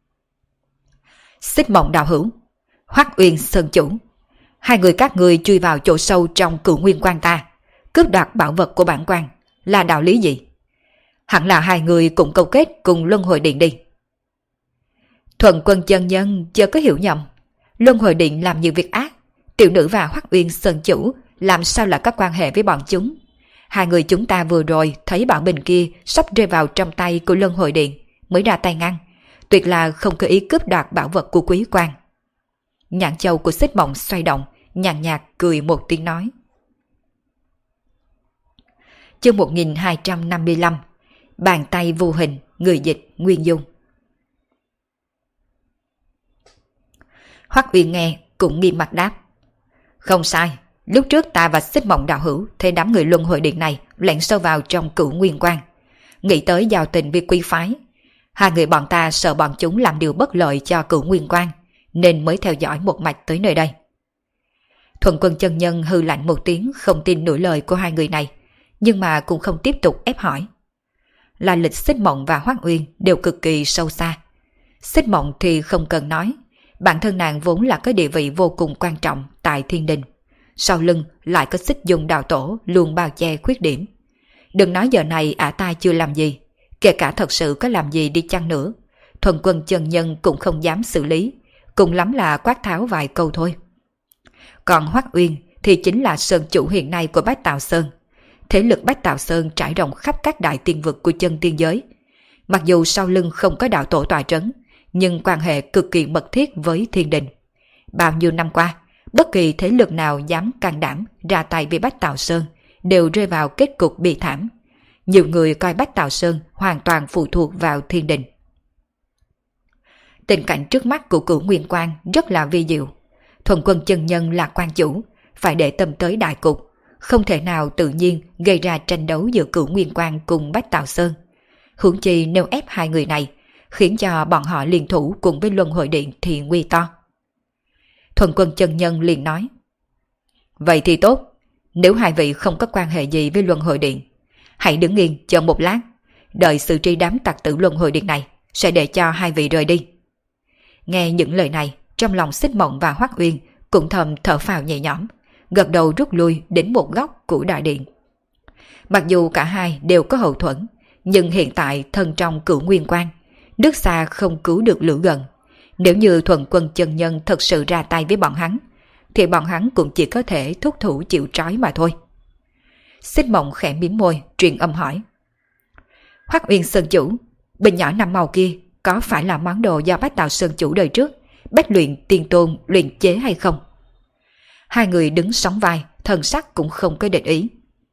Xích Mộng đạo hữu, Hoắc Uyên sơn chủ, hai người các người chui vào chỗ sâu trong Cửu Nguyên Quan ta, cướp đoạt bảo vật của bản quan, là đạo lý gì? Hẳn là hai người cùng câu kết cùng luân hồi điện đi. Thuần Quân chân nhân chưa có hiểu nhầm, luân hồi điện làm nhiều việc ác, tiểu nữ và Hoắc Uyên sơn chủ làm sao là có quan hệ với bọn chúng? Hai người chúng ta vừa rồi thấy bảo bình kia sắp rơi vào trong tay của luân hồi điện, mới ra tay ngăn, tuyệt là không có ý cướp đoạt bảo vật của quý quan. Nhãn châu của Xích Mộng xoay động, nhàn nhạt cười một tiếng nói. Chương một nghìn hai trăm năm mươi lăm, bàn tay vô hình, người dịch Nguyên Dung. Hoắc Uyên nghe cũng nghiêm mặt đáp. Không sai, lúc trước ta và Xích Mộng đạo hữu thấy đám người luân hồi điện này lẻn sâu vào trong Cửu Nguyên Quan, nghĩ tới giao tình với quý phái. Hai người bọn ta sợ bọn chúng làm điều bất lợi cho Cửu Nguyên Quan, nên mới theo dõi một mạch tới nơi đây. Thuần Quân chân nhân hư lạnh một tiếng, không tin nửa lời của hai người này, nhưng mà cũng không tiếp tục ép hỏi. Là lịch Xích Mộng và Hoắc Uyên đều cực kỳ sâu xa. Xích Mộng thì không cần nói, bản thân nàng vốn là có địa vị vô cùng quan trọng tại thiên đình, sau lưng lại có Xích Dung đạo tổ luôn bao che khuyết điểm. Đừng nói giờ này ả ta chưa làm gì, kể cả thật sự có làm gì đi chăng nữa, Thuần Quân chân nhân cũng không dám xử lý, cùng lắm là quát tháo vài câu thôi. Còn Hoắc Uyên thì chính là sơn chủ hiện nay của Bách Tạo Sơn. Thế lực Bách Tạo Sơn trải rộng khắp các đại tiên vực của chân tiên giới. Mặc dù sau lưng không có đạo tổ tọa trấn, nhưng quan hệ cực kỳ mật thiết với thiên đình. Bao nhiêu năm qua, bất kỳ thế lực nào dám can đảm ra tay với Bách Tạo Sơn đều rơi vào kết cục bi thảm. Nhiều người coi Bách Tạo Sơn hoàn toàn phụ thuộc vào thiên đình. Tình cảnh trước mắt của Cửu Nguyên Quan rất là vi diệu. Thuần Quân chân nhân là quan chủ, phải để tâm tới đại cục, không thể nào tự nhiên gây ra tranh đấu giữa Cửu Nguyên Quan cùng Bách Tạo Sơn. Huống chi nếu ép hai người này, khiến cho bọn họ liên thủ cùng với Luân Hồi Điện thì nguy to. Thuần Quân chân nhân liền nói. Vậy thì tốt, nếu hai vị không có quan hệ gì với Luân Hồi Điện, hãy đứng yên chờ một lát, đợi sự tri đám tặc tử Luân Hồi Điện này, sẽ để cho hai vị rời đi. Nghe những lời này, trong lòng Xích Mộng và Hoắc Uyên cũng thầm thở phào nhẹ nhõm, gật đầu rút lui đến một góc của đại điện. Mặc dù cả hai đều có hậu thuẫn, nhưng hiện tại thân trong Cửu Nguyên Quan, nước xa không cứu được lửa gần. Nếu như Thuần Quân chân nhân thật sự ra tay với bọn hắn, thì bọn hắn cũng chỉ có thể thúc thủ chịu trói mà thôi. Xích Mộng khẽ mím môi, truyền âm hỏi. Hoắc Uyên sơn chủ, bình nhỏ năm màu kia có phải là món đồ do Bách Tạo Sơn chủ đời trước, Bách Luyện Tiên Tôn luyện chế hay không? Hai người đứng sóng vai, thần sắc cũng không có để ý.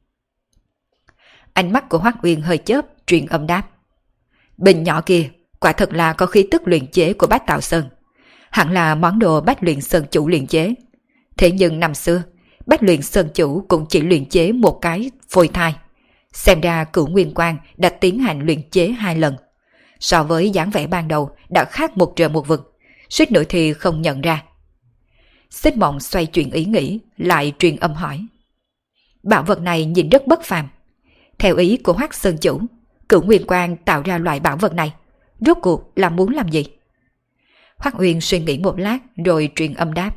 Ánh mắt của Hoắc Uyên hơi chớp, truyền âm đáp. Bình nhỏ kia quả thật là có khí tức luyện chế của Bách Tạo Sơn, hẳn là món đồ Bách Luyện Sơn chủ luyện chế. Thế nhưng năm xưa, Bách Luyện Sơn Chủ cũng chỉ luyện chế một cái phôi thai. Xem ra Cửu Nguyên Quang đã tiến hành luyện chế hai lần. So với dáng vẻ ban đầu đã khác một trời một vực, suýt nữa thì không nhận ra. Xích Mộng xoay chuyển ý nghĩ, lại truyền âm hỏi. Bảo vật này nhìn rất bất phàm. Theo ý của Hoắc Sơn Chủ, Cửu Nguyên Quang tạo ra loại bảo vật này, rốt cuộc là muốn làm gì? Hoắc Uyên suy nghĩ một lát rồi truyền âm đáp.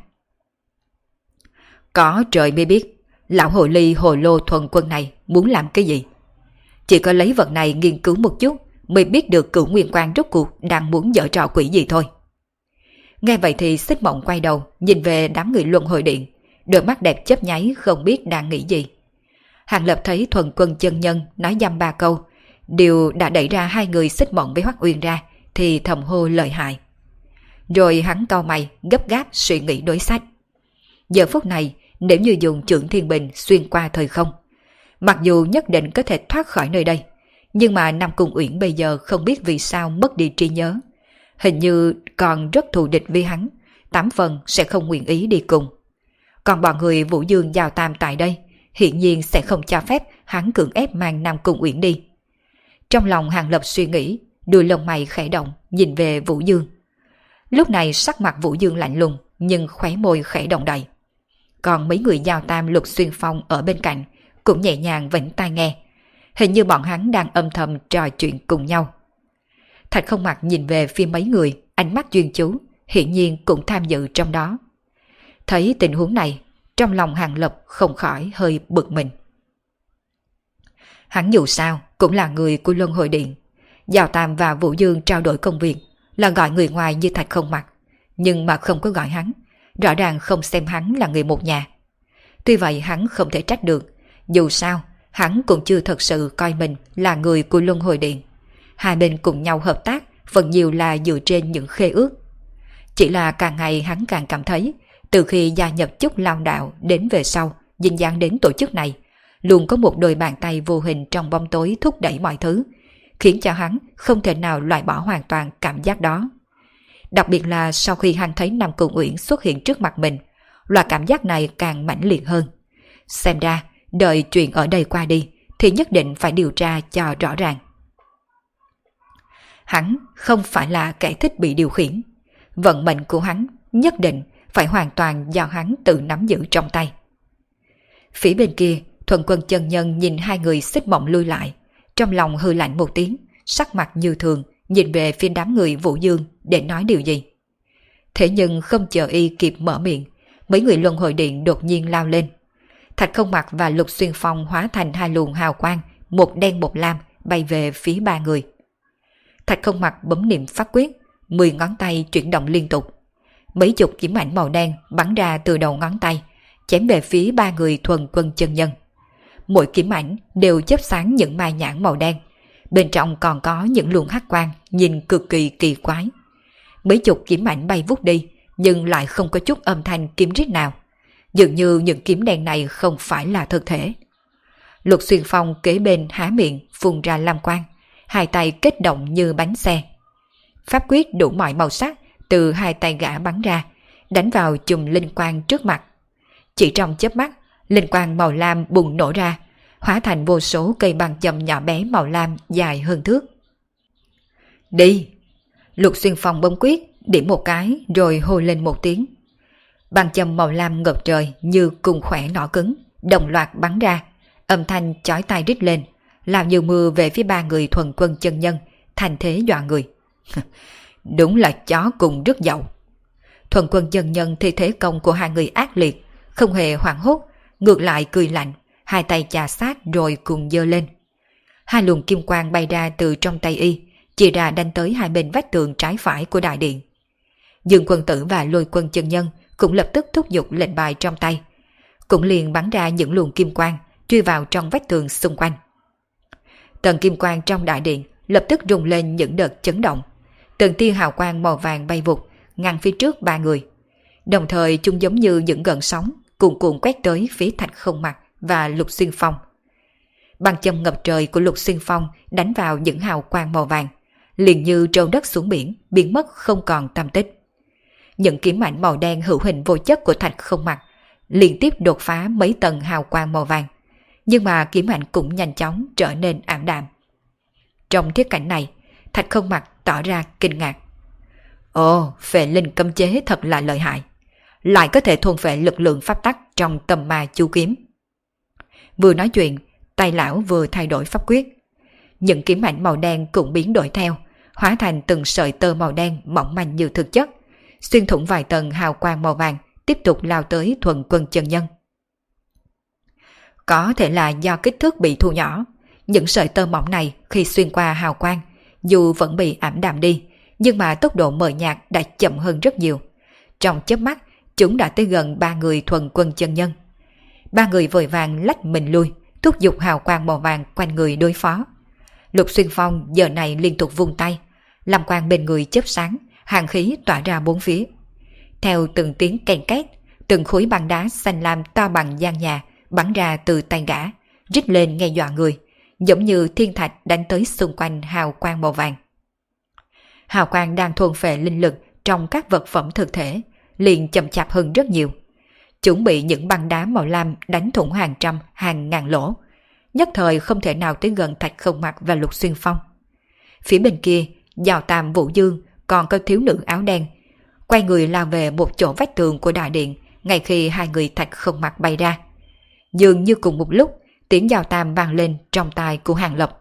Có trời mới biết, lão hồ ly hồ lô thuần quân này muốn làm cái gì. Chỉ có lấy vật này nghiên cứu một chút mới biết được Cửu Nguyên Quang rốt cuộc đang muốn giở trò quỷ gì thôi. Nghe vậy thì Xích Mộng quay đầu nhìn về đám người Luân Hồi Điện, đôi mắt đẹp chớp nháy không biết đang nghĩ gì. Hàng Lập thấy thuần quân chân nhân nói dăm ba câu, đều đã đẩy ra hai người Xích Mộng với Hoắc Uyên ra, thì thầm hô lợi hại. Rồi hắn cau mày gấp gáp suy nghĩ đối sách. Giờ phút này nếu như dùng Chưởng Thiên Bình xuyên qua thời không, mặc dù nhất định có thể thoát khỏi nơi đây, nhưng mà Nam Cung Uyển bây giờ không biết vì sao mất đi trí nhớ, hình như còn rất thù địch với hắn, tám phần sẽ không nguyện ý đi cùng. Còn bọn người Vũ Dương Giao Tam tại đây hiển nhiên sẽ không cho phép hắn cưỡng ép mang Nam Cung Uyển đi. Trong lòng Hàng Lập suy nghĩ, đuôi lông mày khẽ động nhìn về Vũ Dương. Lúc này sắc mặt Vũ Dương lạnh lùng, nhưng khóe môi khẽ động đậy. Còn mấy người Giao Tam Lục Xuyên Phong ở bên cạnh cũng nhẹ nhàng vểnh tai nghe, hình như bọn hắn đang âm thầm trò chuyện cùng nhau. Thạch Không Mặc nhìn về phía mấy người, ánh mắt chuyên chú, hiển nhiên cũng tham dự trong đó. Thấy tình huống này, trong lòng Hàng Lập không khỏi hơi bực mình. Hắn dù sao cũng là người của Luân Hồi Điện. Giao Tam và Vũ Dương trao đổi công việc là gọi người ngoài như Thạch Không Mặc, nhưng mà không có gọi hắn, rõ ràng không xem hắn là người một nhà. Tuy vậy hắn không thể trách được, dù sao hắn cũng chưa thật sự coi mình là người của Luân Hồi Điện. Hai bên cùng nhau hợp tác phần nhiều là dựa trên những khế ước. Chỉ là càng ngày hắn càng cảm thấy, từ khi gia nhập Chúc Lao Đạo đến về sau, dính dáng đến tổ chức này, luôn có một đôi bàn tay vô hình trong bóng tối thúc đẩy mọi thứ, khiến cho hắn không thể nào loại bỏ hoàn toàn cảm giác đó. Đặc biệt là sau khi hắn thấy Nam Cung Uyển xuất hiện trước mặt mình, loại cảm giác này càng mãnh liệt hơn. Xem ra, đợi chuyện ở đây qua đi, thì nhất định phải điều tra cho rõ ràng. Hắn không phải là kẻ thích bị điều khiển. Vận mệnh của hắn nhất định phải hoàn toàn do hắn tự nắm giữ trong tay. Phía bên kia, Thuần Quân chân nhân nhìn hai người Xích Mộng lui lại, trong lòng hư lạnh một tiếng, sắc mặt như thường, nhìn về phía đám người Vũ Dương để nói điều gì. Thế nhưng không chờ y kịp mở miệng, mấy người Luân Hồi Điện đột nhiên lao lên. Thạch Không Mặc và Lục Xuyên Phong hóa thành hai luồng hào quang, một đen một lam, bay về phía ba người. Thạch Không Mặc bấm niệm pháp quyết, mười ngón tay chuyển động liên tục. Mấy chục kiếm ảnh màu đen bắn ra từ đầu ngón tay, chém về phía ba người Thuần Quân chân nhân. Mỗi kiếm ảnh đều chớp sáng những mai nhãn màu đen, bên trong còn có những luồng hắc quang nhìn cực kỳ kỳ quái. Mấy chục kiếm ảnh bay vút đi, nhưng lại không có chút âm thanh kiếm rít nào, dường như những kiếm đen này không phải là thực thể. Lục Xuyên Phong kế bên há miệng phun ra lam quang, hai tay kết động như bánh xe. Pháp quyết đủ mọi màu sắc từ hai tay gã bắn ra, đánh vào chùm linh quang trước mặt. Chỉ trong chớp mắt, linh quang màu lam bùng nổ ra, hóa thành vô số cây băng châm nhỏ bé màu lam dài hơn thước. Đi! Lục Xuyên Phong bấm quyết, điểm một cái rồi hô lên một tiếng. Băng châm màu lam ngập trời như cùng khỏe nỏ cứng, đồng loạt bắn ra, âm thanh chói tai rít lên, làm như mưa về phía ba người Thuần Quân chân nhân, thành thế dọa người. Đúng là chó cùng rất giàu. Thuần Quân chân nhân thi thế công của hai người ác liệt, không hề hoảng hốt, ngược lại cười lạnh, hai tay chà sát rồi cùng giơ lên. Hai luồng kim quang bay ra từ trong tay y, chia ra đánh tới hai bên vách tường trái phải của đại điện. Dương Quân Tử và Lôi Quân chân nhân cũng lập tức thúc giục lệnh bài trong tay, cũng liền bắn ra những luồng kim quang truy vào trong vách tường xung quanh. Tầng kim quang trong đại điện lập tức rung lên những đợt chấn động, từng tia hào quang màu vàng bay vụt ngăn phía trước ba người, đồng thời chúng giống như những gợn sóng cuồn cuộn quét tới phía Thạch Không Mặc và Lục Xuyên Phong. Băng châm ngập trời của Lục Xuyên Phong đánh vào những hào quang màu vàng, liền như trâu đất xuống biển, biến mất không còn tăm tích. Những kiếm ảnh màu đen hữu hình vô chất của Thạch Không Mặc liên tiếp đột phá mấy tầng hào quang màu vàng, nhưng mà kiếm ảnh cũng nhanh chóng trở nên ảm đạm. Trong thiết cảnh này, Thạch Không Mặc tỏ ra kinh ngạc. Ồ, phệ linh cấm chế thật là lợi hại, lại có thể thôn phệ lực lượng pháp tắc trong tầm ma chu kiếm. Vừa nói chuyện, tay lão vừa thay đổi pháp quyết. Những kiếm ảnh màu đen cũng biến đổi theo, hóa thành từng sợi tơ màu đen mỏng manh như thực chất, xuyên thủng vài tầng hào quang màu vàng, tiếp tục lao tới Thuần Quân chân nhân. Có thể là do kích thước bị thu nhỏ, những sợi tơ mỏng này khi xuyên qua hào quang, dù vẫn bị ảm đạm đi, nhưng mà tốc độ mờ nhạt đã chậm hơn rất nhiều. Trong chớp mắt, chúng đã tới gần ba người Thuần Quân chân nhân. Ba người vội vàng lách mình lui, thúc giục hào quang màu vàng quanh người đối phó. Lục Xuyên Phong giờ này liên tục vung tay, làm quang bên người chớp sáng, hàn khí tỏa ra bốn phía. Theo từng tiếng kèn két, từng khối băng đá xanh lam to bằng gian nhà bắn ra từ tay gã, rít lên nghe dọa người, giống như thiên thạch đánh tới xung quanh hào quang màu vàng. Hào quang đang thôn phệ linh lực trong các vật phẩm thực thể, liền chậm chạp hơn rất nhiều. Chúng bị những băng đá màu lam đánh thủng hàng trăm, hàng ngàn lỗ, nhất thời không thể nào tới gần Thạch Không Mặc và Lục Xuyên Phong. Phía bên kia, Giào Tam Vũ Dương còn có thiếu nữ áo đen, quay người lao về một chỗ vách tường của đại điện, ngay khi hai người Thạch Không Mặc bay ra. Dường như cùng một lúc, tiếng Giào Tam vang lên trong tai của Hàng Lập.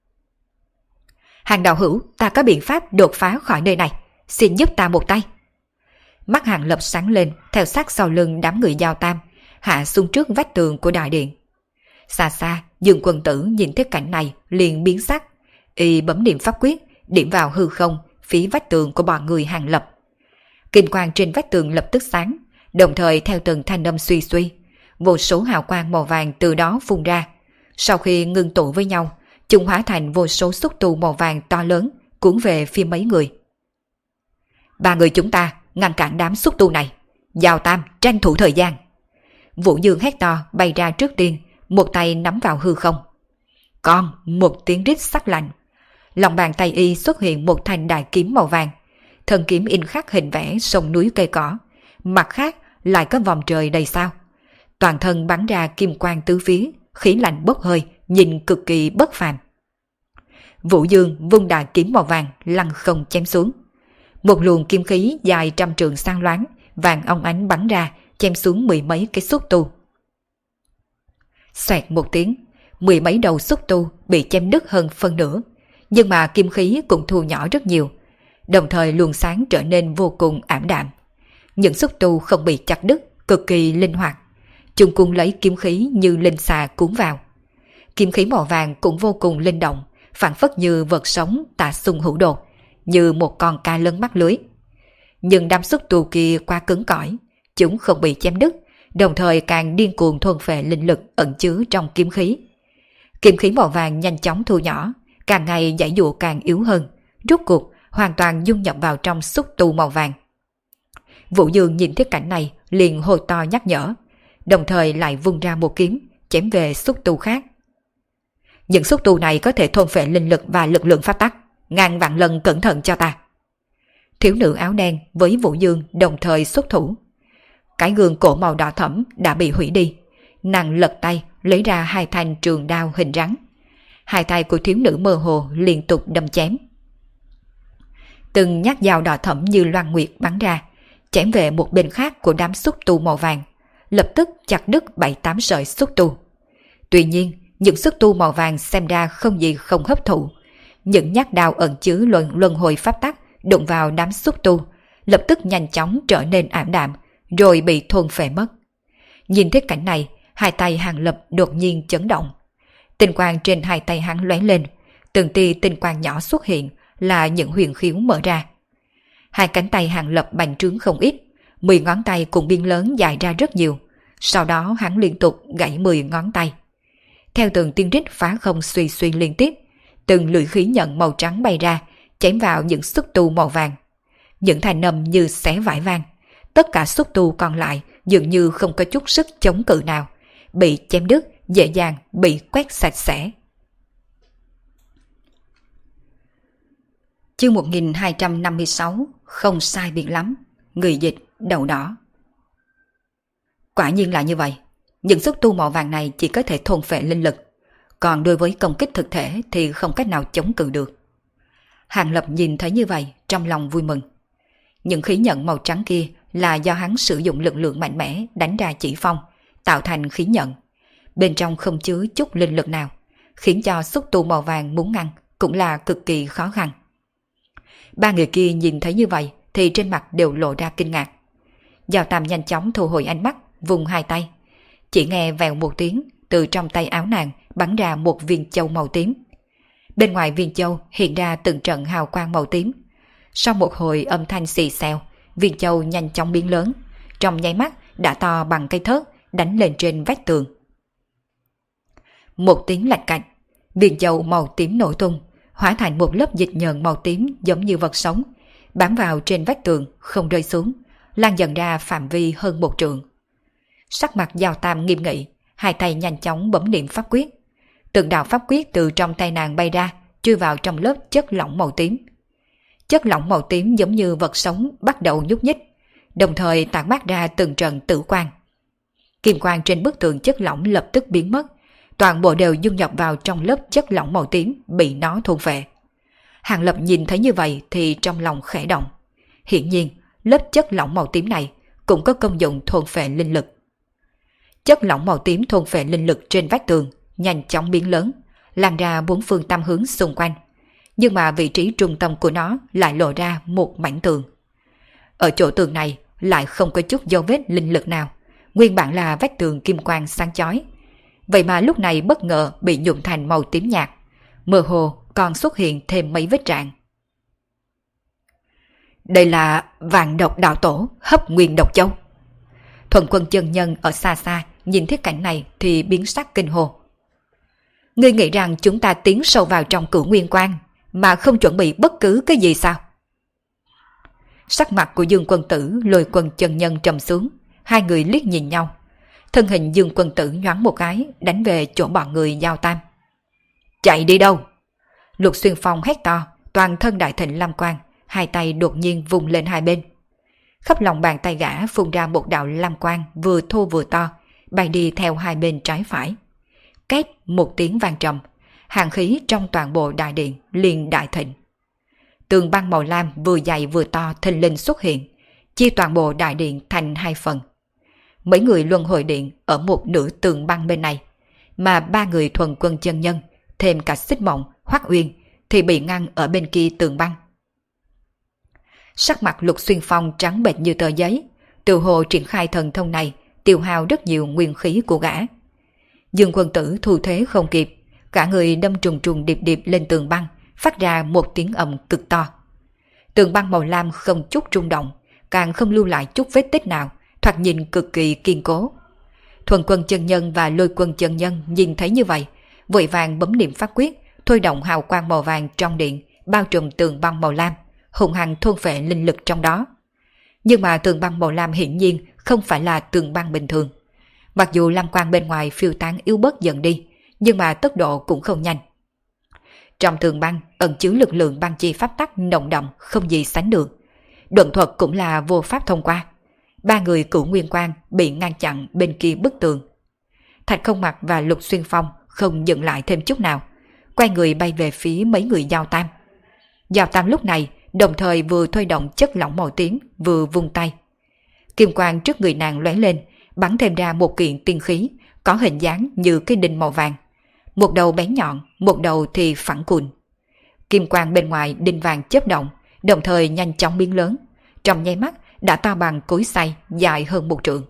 Hàng đạo hữu, ta có biện pháp đột phá khỏi nơi này, xin giúp ta một tay. Mắt Hàng Lập sáng lên, theo sát sau lưng đám người Giào Tam, hạ xuống trước vách tường của đại điện. Xa xa, Dương Quân Tử nhìn thấy cảnh này liền biến sắc, y bấm niệm pháp quyết, điểm vào hư không phía vách tường của bọn người Hàng Lập. Kim quang trên vách tường lập tức sáng, đồng thời theo từng thanh âm suy suy, vô số hào quang màu vàng từ đó phun ra. Sau khi ngưng tụ với nhau, chúng hóa thành vô số xúc tu màu vàng to lớn, cuốn về phía mấy người. Ba người chúng ta ngăn cản đám xúc tu này. Giào Tam tranh thủ thời gian. Vũ Dương hét to bay ra trước tiên, một tay nắm vào hư không. Con, một tiếng rít sắc lạnh. Lòng bàn tay y xuất hiện một thanh đại kiếm màu vàng. Thân kiếm in khắc hình vẽ sông núi cây cỏ, mặt khác lại có vòng trời đầy sao. Toàn thân bắn ra kim quang tứ phía, khí lạnh bốc hơi, nhìn cực kỳ bất phàm. Vũ Dương vung đại kiếm màu vàng lăng không chém xuống. Một luồng kim khí dài trăm trượng sang loáng, vàng óng ánh bắn ra, chém xuống mười mấy cái xúc tu. Xoẹt một tiếng, mười mấy đầu xúc tu bị chém đứt hơn phân nửa, nhưng mà kim khí cũng thu nhỏ rất nhiều, đồng thời luồng sáng trở nên vô cùng ảm đạm. Những xúc tu không bị chặt đứt, cực kỳ linh hoạt, chúng cùng lấy kiếm khí như linh xà cuốn vào. Kiếm khí màu vàng cũng vô cùng linh động, phản phất như vật sống tả xung hữu đột, như một con ca lân mắc lưới. Nhưng đám xúc tu kia quá cứng cỏi, chúng không bị chém đứt, đồng thời càng điên cuồng thôn phệ linh lực ẩn chứa trong kiếm khí. Kiếm khí màu vàng nhanh chóng thu nhỏ, càng ngày giãy giụa càng yếu hơn, rốt cuộc hoàn toàn dung nhập vào trong xúc tu màu vàng. Vũ Dương nhìn thấy cảnh này liền hô to nhắc nhở, đồng thời lại vung ra một kiếm chém về xúc tu khác. Những xúc tu này có thể thôn phệ linh lực và lực lượng pháp tắc, ngàn vạn lần cẩn thận cho ta. Thiếu nữ áo đen với Vũ Dương đồng thời xuất thủ. Cái gương cổ màu đỏ thẫm đã bị hủy đi, nàng lật tay lấy ra hai thanh trường đao hình rắn. Hai tay của thiếu nữ mơ hồ liên tục đâm chém. Từng nhát dao đỏ thẫm như loan nguyệt bắn ra, chém về một bên khác của đám xúc tu màu vàng, lập tức chặt đứt bảy tám sợi xúc tu. Tuy nhiên, những xúc tu màu vàng xem ra không gì không hấp thụ. Những nhát đao ẩn chứa luân luân hồi pháp tắc đụng vào đám xúc tu, lập tức nhanh chóng trở nên ảm đạm, rồi bị thôn phệ mất. Nhìn thấy cảnh này, hai tay Hàng Lập đột nhiên chấn động. Tinh quang trên hai tay hắn lóe lên, từng tia tinh quang nhỏ xuất hiện là những huyền khiếu mở ra. Hai cánh tay Hàng Lập bành trướng không ít, mười ngón tay cùng biên lớn dài ra rất nhiều. Sau đó hắn liên tục gãy mười ngón tay. Theo từng tiếng rít phá không suy suy liên tiếp, từng lưỡi khí nhận màu trắng bay ra, chém vào những xúc tu màu vàng. Những thanh âm như xé vải vang. Tất cả xúc tu còn lại dường như không có chút sức chống cự nào, bị chém đứt, dễ dàng bị quét sạch sẽ. Chương một nghìn hai trăm năm mươi sáu, không sai biệt lắm. Người dịch đầu đỏ. Quả nhiên là như vậy. Những xúc tu màu vàng này chỉ có thể thôn phệ linh lực, còn đối với công kích thực thể thì không cách nào chống cự được. Hàng Lập nhìn thấy như vậy, trong lòng vui mừng. Những khí nhận màu trắng kia là do hắn sử dụng lực lượng mạnh mẽ đánh ra chỉ phong, tạo thành khí nhận. Bên trong không chứa chút linh lực nào, khiến cho xúc tu màu vàng muốn ngăn cũng là cực kỳ khó khăn. Ba người kia nhìn thấy như vậy thì trên mặt đều lộ ra kinh ngạc. Giao Tam nhanh chóng thu hồi ánh mắt, vùng hai tay. Chỉ nghe vèo một tiếng, từ trong tay áo nàng bắn ra một viên châu màu tím. Bên ngoài viên châu hiện ra từng trận hào quang màu tím. Sau một hồi âm thanh xì xèo, viên châu nhanh chóng biến lớn, trong nháy mắt đã to bằng cây thớt, đánh lên trên vách tường. Một tiếng lạch cạch, viên châu màu tím nổ tung, hóa thành một lớp dịch nhờn màu tím giống như vật sống, bám vào trên vách tường không rơi xuống, lan dần ra phạm vi hơn một trượng. Sắc mặt Giao Tam nghiêm nghị, hai tay nhanh chóng bấm niệm pháp quyết. Từng đạo pháp quyết từ trong tay nàng bay ra, chui vào trong lớp chất lỏng màu tím. Chất lỏng màu tím giống như vật sống bắt đầu nhúc nhích, đồng thời tản mát ra từng trận tử quang. Kim quang trên bức tường chất lỏng lập tức biến mất, toàn bộ đều dung nhập vào trong lớp chất lỏng màu tím bị nó thôn phệ. Hàng Lập nhìn thấy như vậy thì trong lòng khẽ động. Hiển nhiên, lớp chất lỏng màu tím này cũng có công dụng thôn phệ linh lực. Chất lỏng màu tím thôn phệ linh lực trên vách tường nhanh chóng biến lớn, lan ra bốn phương tám hướng xung quanh. Nhưng mà vị trí trung tâm của nó lại lộ ra một mảnh tường. Ở chỗ tường này lại không có chút dấu vết linh lực nào, nguyên bản là vách tường kim quang sáng chói. Vậy mà lúc này bất ngờ bị nhuộm thành màu tím nhạt, mơ hồ còn xuất hiện thêm mấy vết rạn. Đây là vạn độc đạo tổ hấp nguyên độc châu. Thuần Quân chân nhân ở xa xa nhìn thấy cảnh này thì biến sắc kinh hồ. Ngươi nghĩ rằng chúng ta tiến sâu vào trong Cửu Nguyên Quan mà không chuẩn bị bất cứ cái gì sao? Sắc mặt của Dương Quân Tử, Lôi Quân chân nhân trầm xuống, hai người liếc nhìn nhau. Thân hình Dương Quân Tử nhoáng một cái, đánh về chỗ bọn người Giao Tam. Chạy đi đâu? Lục Xuyên Phong hét to, toàn thân đại thịnh lam quang, hai tay đột nhiên vùng lên hai bên. Khắp lòng bàn tay gã phun ra một đạo lam quang vừa thô vừa to, bay đi theo hai bên trái phải. Két một tiếng vang trầm, hàn khí trong toàn bộ đại điện liền đại thịnh. Tường băng màu lam vừa dày vừa to thình lình xuất hiện, chia toàn bộ đại điện thành hai phần. Mấy người luân hồi điện ở một nửa tường băng bên này, mà ba người Thuần Quân chân nhân, thêm cả Xích Mộng, Hoắc Uyên thì bị ngăn ở bên kia tường băng. Sắc mặt Lục Xuyên Phong trắng bệch như tờ giấy, tự hồ triển khai thần thông này tiêu hao rất nhiều nguyên khí của gã. Dương Quân Tử thu thế không kịp, cả người đâm trùng trùng điệp điệp lên tường băng, phát ra một tiếng ầm cực to. Tường băng màu lam không chút rung động, càng không lưu lại chút vết tích nào, thoạt nhìn cực kỳ kiên cố. Thuần Quân chân nhân và Lôi Quân chân nhân nhìn thấy như vậy, vội vàng bấm niệm pháp quyết, thôi động hào quang màu vàng trong điện, bao trùm tường băng màu lam, hùng hăng thôn phệ linh lực trong đó. Nhưng mà tường băng màu lam hiển nhiên không phải là tường băng bình thường. Mặc dù lam quang bên ngoài phiêu tán yếu bớt dần đi, nhưng mà tốc độ cũng không nhanh. Trong tường băng ẩn chứa lực lượng băng chi pháp tắc nồng đậm không gì sánh được. Độn thuật cũng là vô pháp thông qua. Ba người Cửu Nguyên Quan bị ngăn chặn bên kia bức tường. Thạch Không Mặc và Lục Xuyên Phong không dừng lại thêm chút nào, quay người bay về phía mấy người Giao Tam. Giao Tam lúc này đồng thời vừa thôi động chất lỏng màu tím, vừa vung tay. Kim quang trước người nàng lóe lên, bắn thêm ra một kiện tiên khí, có hình dáng như cái đinh màu vàng. Một đầu bén nhọn, một đầu thì phẳng cùn. Kim quang bên ngoài đinh vàng chớp động, đồng thời nhanh chóng biến lớn, trong nháy mắt đã to bằng cối xay, dài hơn một trượng.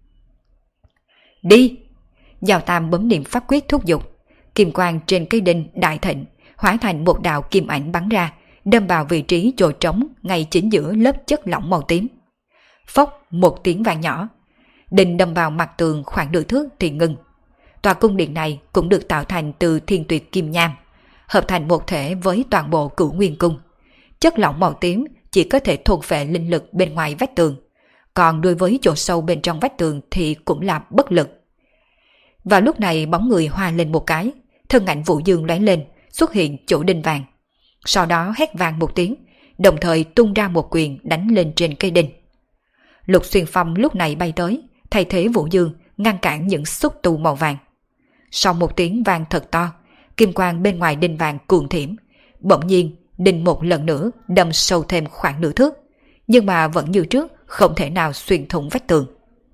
Đi! Giao Tam bấm niệm pháp quyết thúc giục, kim quang trên cây đinh đại thịnh, hóa thành một đạo kim ảnh bắn ra, đâm vào vị trí chỗ trống ngay chính giữa lớp chất lỏng màu tím. Phốc một tiếng vang nhỏ, đinh đâm vào mặt tường khoảng nửa thước thì ngừng. Tòa cung điện này cũng được tạo thành từ thiên tuyệt kim nham, hợp thành một thể với toàn bộ Cửu Nguyên Cung. Chất lỏng màu tím chỉ có thể thôn phệ linh lực bên ngoài vách tường, còn đối với chỗ sâu bên trong vách tường thì cũng là bất lực. Vào lúc này bóng người hoa lên một cái, thân ảnh Vũ Dương lóe lên, xuất hiện chỗ đinh vàng. Sau đó hét vang một tiếng, đồng thời tung ra một quyền đánh lên trên cây đinh. Lục Xuyên Phong lúc này bay tới, thay thế Vũ Dương ngăn cản những xúc tu màu vàng. Sau một tiếng vang thật to, kim quang bên ngoài đinh vàng cuồng thiểm, bỗng nhiên đinh một lần nữa đâm sâu thêm khoảng nửa thước, nhưng mà vẫn như trước không thể nào xuyên thủng vách tường.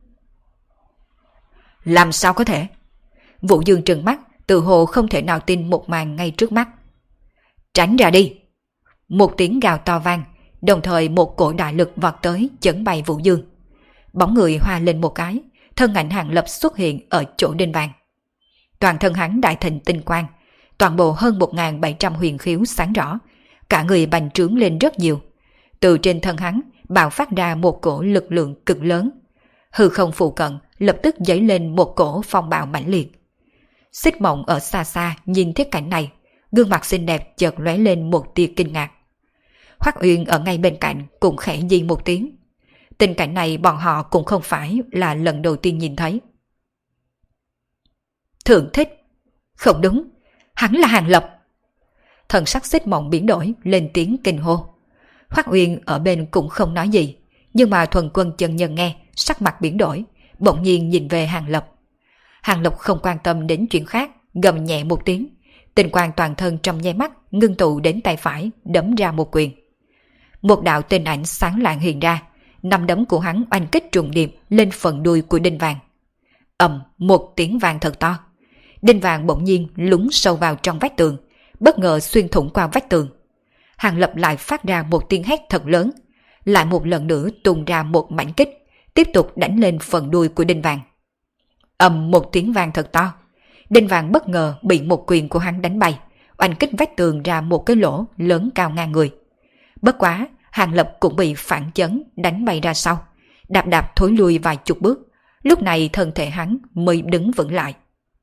Làm sao có thể? Vũ Dương trừng mắt, tự hồ không thể nào tin một màn ngay trước mắt. Tránh ra đi! Một tiếng gào to vang, đồng thời một cổ đại lực vọt tới chấn bay Vũ Dương. Bóng người hoa lên một cái, thân ảnh Hàng Lập xuất hiện ở chỗ đinh vàng. Toàn thân hắn đại thịnh tinh quang, toàn bộ hơn một nghìn bảy trăm huyền khiếu sáng rõ, cả người bành trướng lên rất nhiều. Từ trên thân hắn bạo phát ra một cổ lực lượng cực lớn. Hư không phụ cận lập tức dấy lên một cổ phong bạo mãnh liệt. Xích Mộng ở xa xa nhìn thấy cảnh này, gương mặt xinh đẹp chợt lóe lên một tia kinh ngạc. Hoắc Uyên ở ngay bên cạnh cũng khẽ di một tiếng. Tình cảnh này bọn họ cũng không phải là lần đầu tiên nhìn thấy. Thượng thích! Không đúng, hắn là Hàng Lập! Thần sắc Xích Mộng biến đổi, lên tiếng kinh hô. Hoắc Uyên ở bên cũng không nói gì, nhưng mà Thuần Quân chân nhân nghe, sắc mặt biến đổi, bỗng nhiên nhìn về Hàng Lập. Hàng Lập không quan tâm đến chuyện khác, gầm nhẹ một tiếng, tinh quang toàn thân trong nháy mắt ngưng tụ đến tay phải, đấm ra một quyền. Một đạo tinh ảnh sáng lạng hiện ra, năm đấm của hắn oanh kích trùng điệp lên phần đuôi của đinh vàng. Ầm, một tiếng vang thật to. Đinh vàng bỗng nhiên lún sâu vào trong vách tường, bất ngờ xuyên thủng qua vách tường. Hàng Lập lại phát ra một tiếng hét thật lớn, lại một lần nữa tung ra một mảnh kích, tiếp tục đánh lên phần đuôi của đinh vàng. Ầm, một tiếng vang thật to. Đinh vàng bất ngờ bị một quyền của hắn đánh bay, oanh kích vách tường ra một cái lỗ lớn cao ngang người. Bất quá, Hàng Lập cũng bị phản chấn đánh bay ra sau, đạp đạp thối lui vài chục bước, lúc này thân thể hắn mới đứng vững lại.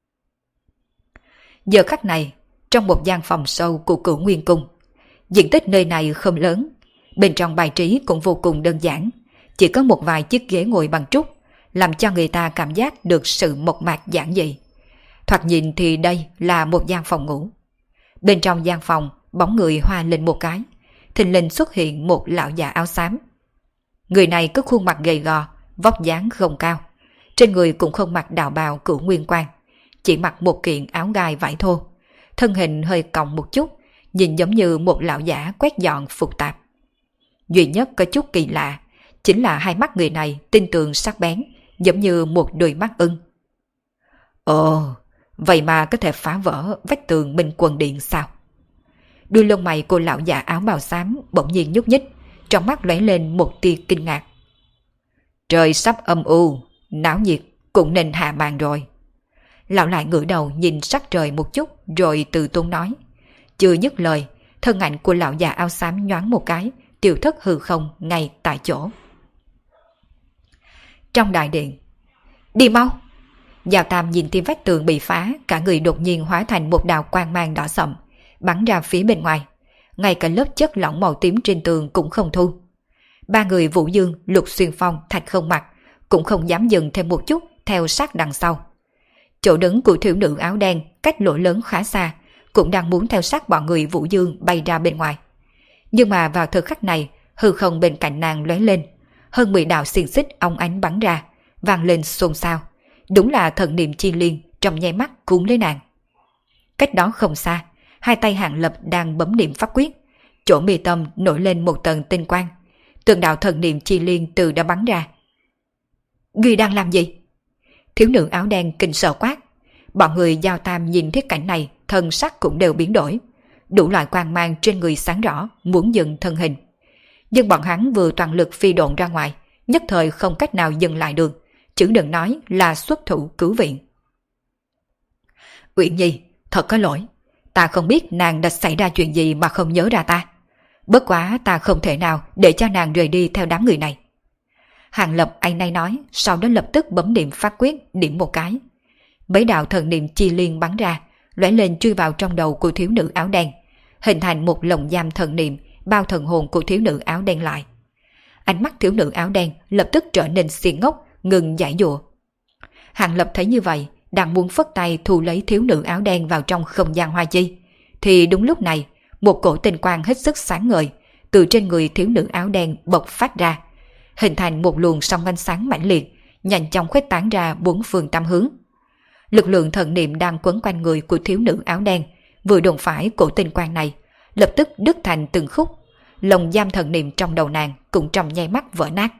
Giờ khắc này, trong một gian phòng sâu của Cửu Nguyên Cung, diện tích nơi này không lớn, bên trong bài trí cũng vô cùng đơn giản, chỉ có một vài chiếc ghế ngồi bằng trúc, làm cho người ta cảm giác được sự mộc mạc giản dị. Thoạt nhìn thì đây là một gian phòng ngủ. Bên trong gian phòng, bóng người hoa lên một cái, thình lình xuất hiện một lão già áo xám. Người này có khuôn mặt gầy gò, vóc dáng không cao, trên người cũng không mặc đạo bào Cửu Nguyên Quan, chỉ mặc một kiện áo gai vải thô, thân hình hơi còng một chút, nhìn giống như một lão giả quét dọn phục tạp. Duy nhất có chút kỳ lạ, chính là hai mắt người này tinh tường sắc bén, giống như một đôi mắt ưng. Ồ, vậy mà có thể phá vỡ vách tường Minh Quần Điện sao? Đuôi lông mày của lão già áo bào xám bỗng nhiên nhúc nhích, trong mắt lóe lên một tia kinh ngạc. Trời sắp âm u, náo nhiệt cũng nên hạ màn rồi. Lão lại ngửa đầu nhìn sắc trời một chút rồi từ tốn nói. Chưa dứt lời, thân ảnh của lão già áo xám nhoáng một cái, tiêu thất hư không ngay tại chỗ. Trong đại điện, đi mau! Giao Tam nhìn thấy vách tường bị phá, cả người đột nhiên hóa thành một đạo quang mang đỏ sậm, bắn ra phía bên ngoài. Ngay cả lớp chất lỏng màu tím trên tường cũng không thu. Ba người Vũ Dương, Lục Xuyên Phong, Thạch Không Mặc cũng không dám dừng thêm một chút, theo sát đằng sau. Chỗ đứng của thiếu nữ áo đen cách lỗ lớn khá xa, cũng đang muốn theo sát bọn người Vũ Dương bay ra bên ngoài. Nhưng mà vào thời khắc này, hư không bên cạnh nàng lóe lên, hơn mười đạo xiềng xích óng ánh bắn ra, vang lên xôn xao. Đúng là thần niệm chi liên trong nháy mắt cuốn lấy nàng. Cách đó không xa, hai tay Hàng Lập đang bấm niệm pháp quyết, chỗ mi tâm nổi lên một tầng tinh quang, từng đạo thần niệm chi liên từ đã bắn ra. Ngươi đang làm gì? Thiếu nữ áo đen kinh sợ quát. Bọn người Giao Tam nhìn thấy cảnh này, thân sắc cũng đều biến đổi, đủ loại quang mang trên người sáng rõ, muốn dừng thân hình. Nhưng bọn hắn vừa toàn lực phi độn ra ngoài, nhất thời không cách nào dừng lại được, chứ đừng nói là xuất thủ cứu viện. Uyển Nhi, thật có lỗi, ta không biết nàng đã xảy ra chuyện gì mà không nhớ ra ta. Bất quá ta không thể nào để cho nàng rời đi theo đám người này. Hàng Lập anh nay nói, sau đó lập tức bấm niệm pháp quyết, điểm một cái. Mấy đạo thần niệm chi liên bắn ra, lóe lên chui vào trong đầu của thiếu nữ áo đen, hình thành một lồng giam thần niệm bao thần hồn của thiếu nữ áo đen lại. Ánh mắt thiếu nữ áo đen lập tức trở nên xiên ngốc, ngừng giải dụa. Hàng Lập thấy như vậy, đang muốn phất tay thu lấy thiếu nữ áo đen vào trong không gian hoa chi, thì đúng lúc này, một cổ tinh quang hết sức sáng ngời từ trên người thiếu nữ áo đen bộc phát ra, hình thành một luồng sóng ánh sáng mãnh liệt, nhanh chóng khuếch tán ra bốn phương tám hướng. Lực lượng thần niệm đang quấn quanh người của thiếu nữ áo đen vừa đụng phải cổ tinh quang này, lập tức đứt thành từng khúc. Lồng giam thần niệm trong đầu nàng cũng trong nháy mắt vỡ nát.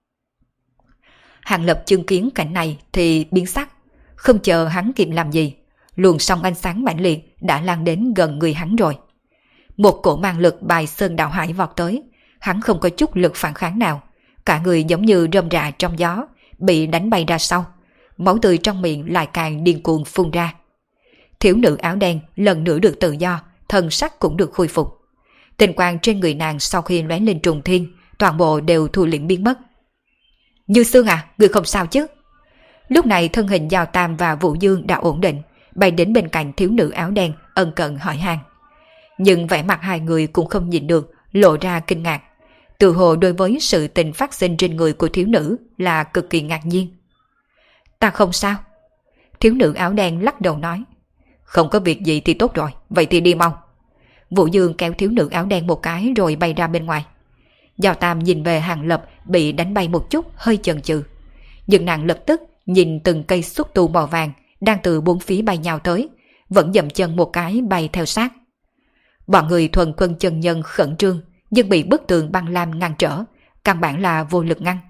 Hàng Lập chứng kiến cảnh này thì biến sắc, không chờ hắn kịp làm gì, luồng sóng ánh sáng mãnh liệt đã lan đến gần người hắn rồi. Một cổ mang lực bài sơn đạo hải vọt tới, hắn không có chút lực phản kháng nào, cả người giống như rơm rạ trong gió, bị đánh bay ra sau, máu tươi trong miệng lại càng điên cuồng phun ra. Thiếu nữ áo đen lần nữa được tự do, thần sắc cũng được khôi phục. Tình quang trên người nàng sau khi lóe lên trùng thiên, toàn bộ đều thu liễm biến mất. Như Sương à, người không sao chứ? Lúc này thân hình Giao Tam và Vũ Dương đã ổn định, bay đến bên cạnh thiếu nữ áo đen ân cần hỏi han. Nhưng vẻ mặt hai người cũng không nhìn được, lộ ra kinh ngạc. Tự hồ đối với sự tình phát sinh trên người của thiếu nữ là cực kỳ ngạc nhiên. Ta không sao. Thiếu nữ áo đen lắc đầu nói. Không có việc gì thì tốt rồi, vậy thì đi mau. Vũ Dương kéo thiếu nữ áo đen một cái rồi bay ra bên ngoài. Giao Tam nhìn về Hàng Lập bị đánh bay một chút, hơi chần chừ. Nhưng nàng lập tức nhìn từng cây xúc tu màu vàng đang từ bốn phía bay nhào tới, vẫn dậm chân một cái bay theo sát. Bọn người thuần quân chân nhân khẩn trương, nhưng bị bức tường băng lam ngăn trở, căn bản là vô lực ngăn.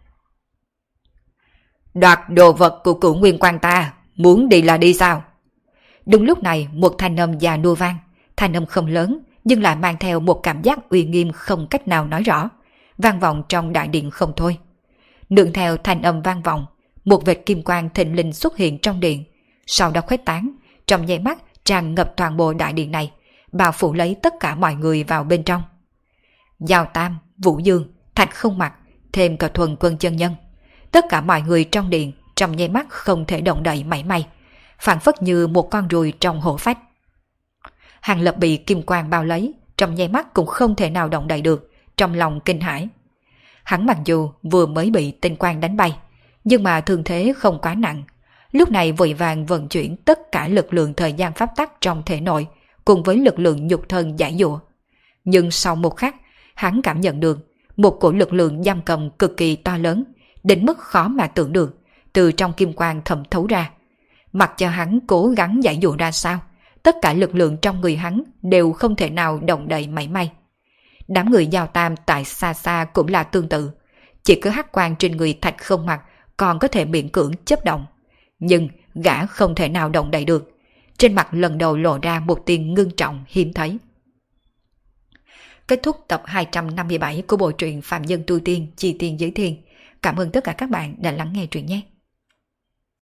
Đoạt đồ vật của cửu nguyên quan ta, muốn đi là đi sao? Đúng lúc này một thanh âm già nua vang, thanh âm không lớn nhưng lại mang theo một cảm giác uy nghiêm không cách nào nói rõ, vang vọng trong đại điện không thôi. Nương theo thanh âm vang vọng, một vệt kim quang thịnh linh xuất hiện trong điện, sau đó khuếch tán, trong nháy mắt tràn ngập toàn bộ đại điện này, bao phủ lấy tất cả mọi người vào bên trong. Giao Tam, Vũ Dương, Thạch Không Mặc, thêm cả thuần quân chân nhân, tất cả mọi người trong điện trong nháy mắt không thể động đậy mảy may, phảng phất như một con ruồi trong hổ phách. Hàng Lập bị kim quang bao lấy, trong nháy mắt cũng không thể nào động đậy được, trong lòng kinh hãi. Hắn mặc dù vừa mới bị tinh quang đánh bay, nhưng mà thương thế không quá nặng, lúc này vội vàng vận chuyển tất cả lực lượng thời gian pháp tắc trong thể nội, cùng với lực lượng nhục thân giải dụa. Nhưng sau một khắc, hắn cảm nhận được một cổ lực lượng giam cầm cực kỳ to lớn, đến mức khó mà tưởng được, từ trong kim quang thẩm thấu ra. Mặc cho hắn cố gắng giải dụa ra sao, tất cả lực lượng trong người hắn đều không thể nào động đậy mảy may. Đám người Giao Tam tại xa xa cũng là tương tự, chỉ có hắc quang trên người Thạch Không Mặc còn có thể miễn cưỡng chấp động, nhưng gã không thể nào động đậy được. Trên mặt lần đầu lộ ra một tia ngưng trọng hiếm thấy. Kết thúc tập hai trăm năm mươi bảy của bộ truyện Phạm Nhân Tu Tiên Chi Tiên Giới Thiên. Cảm ơn tất cả các bạn đã lắng nghe truyện nhé.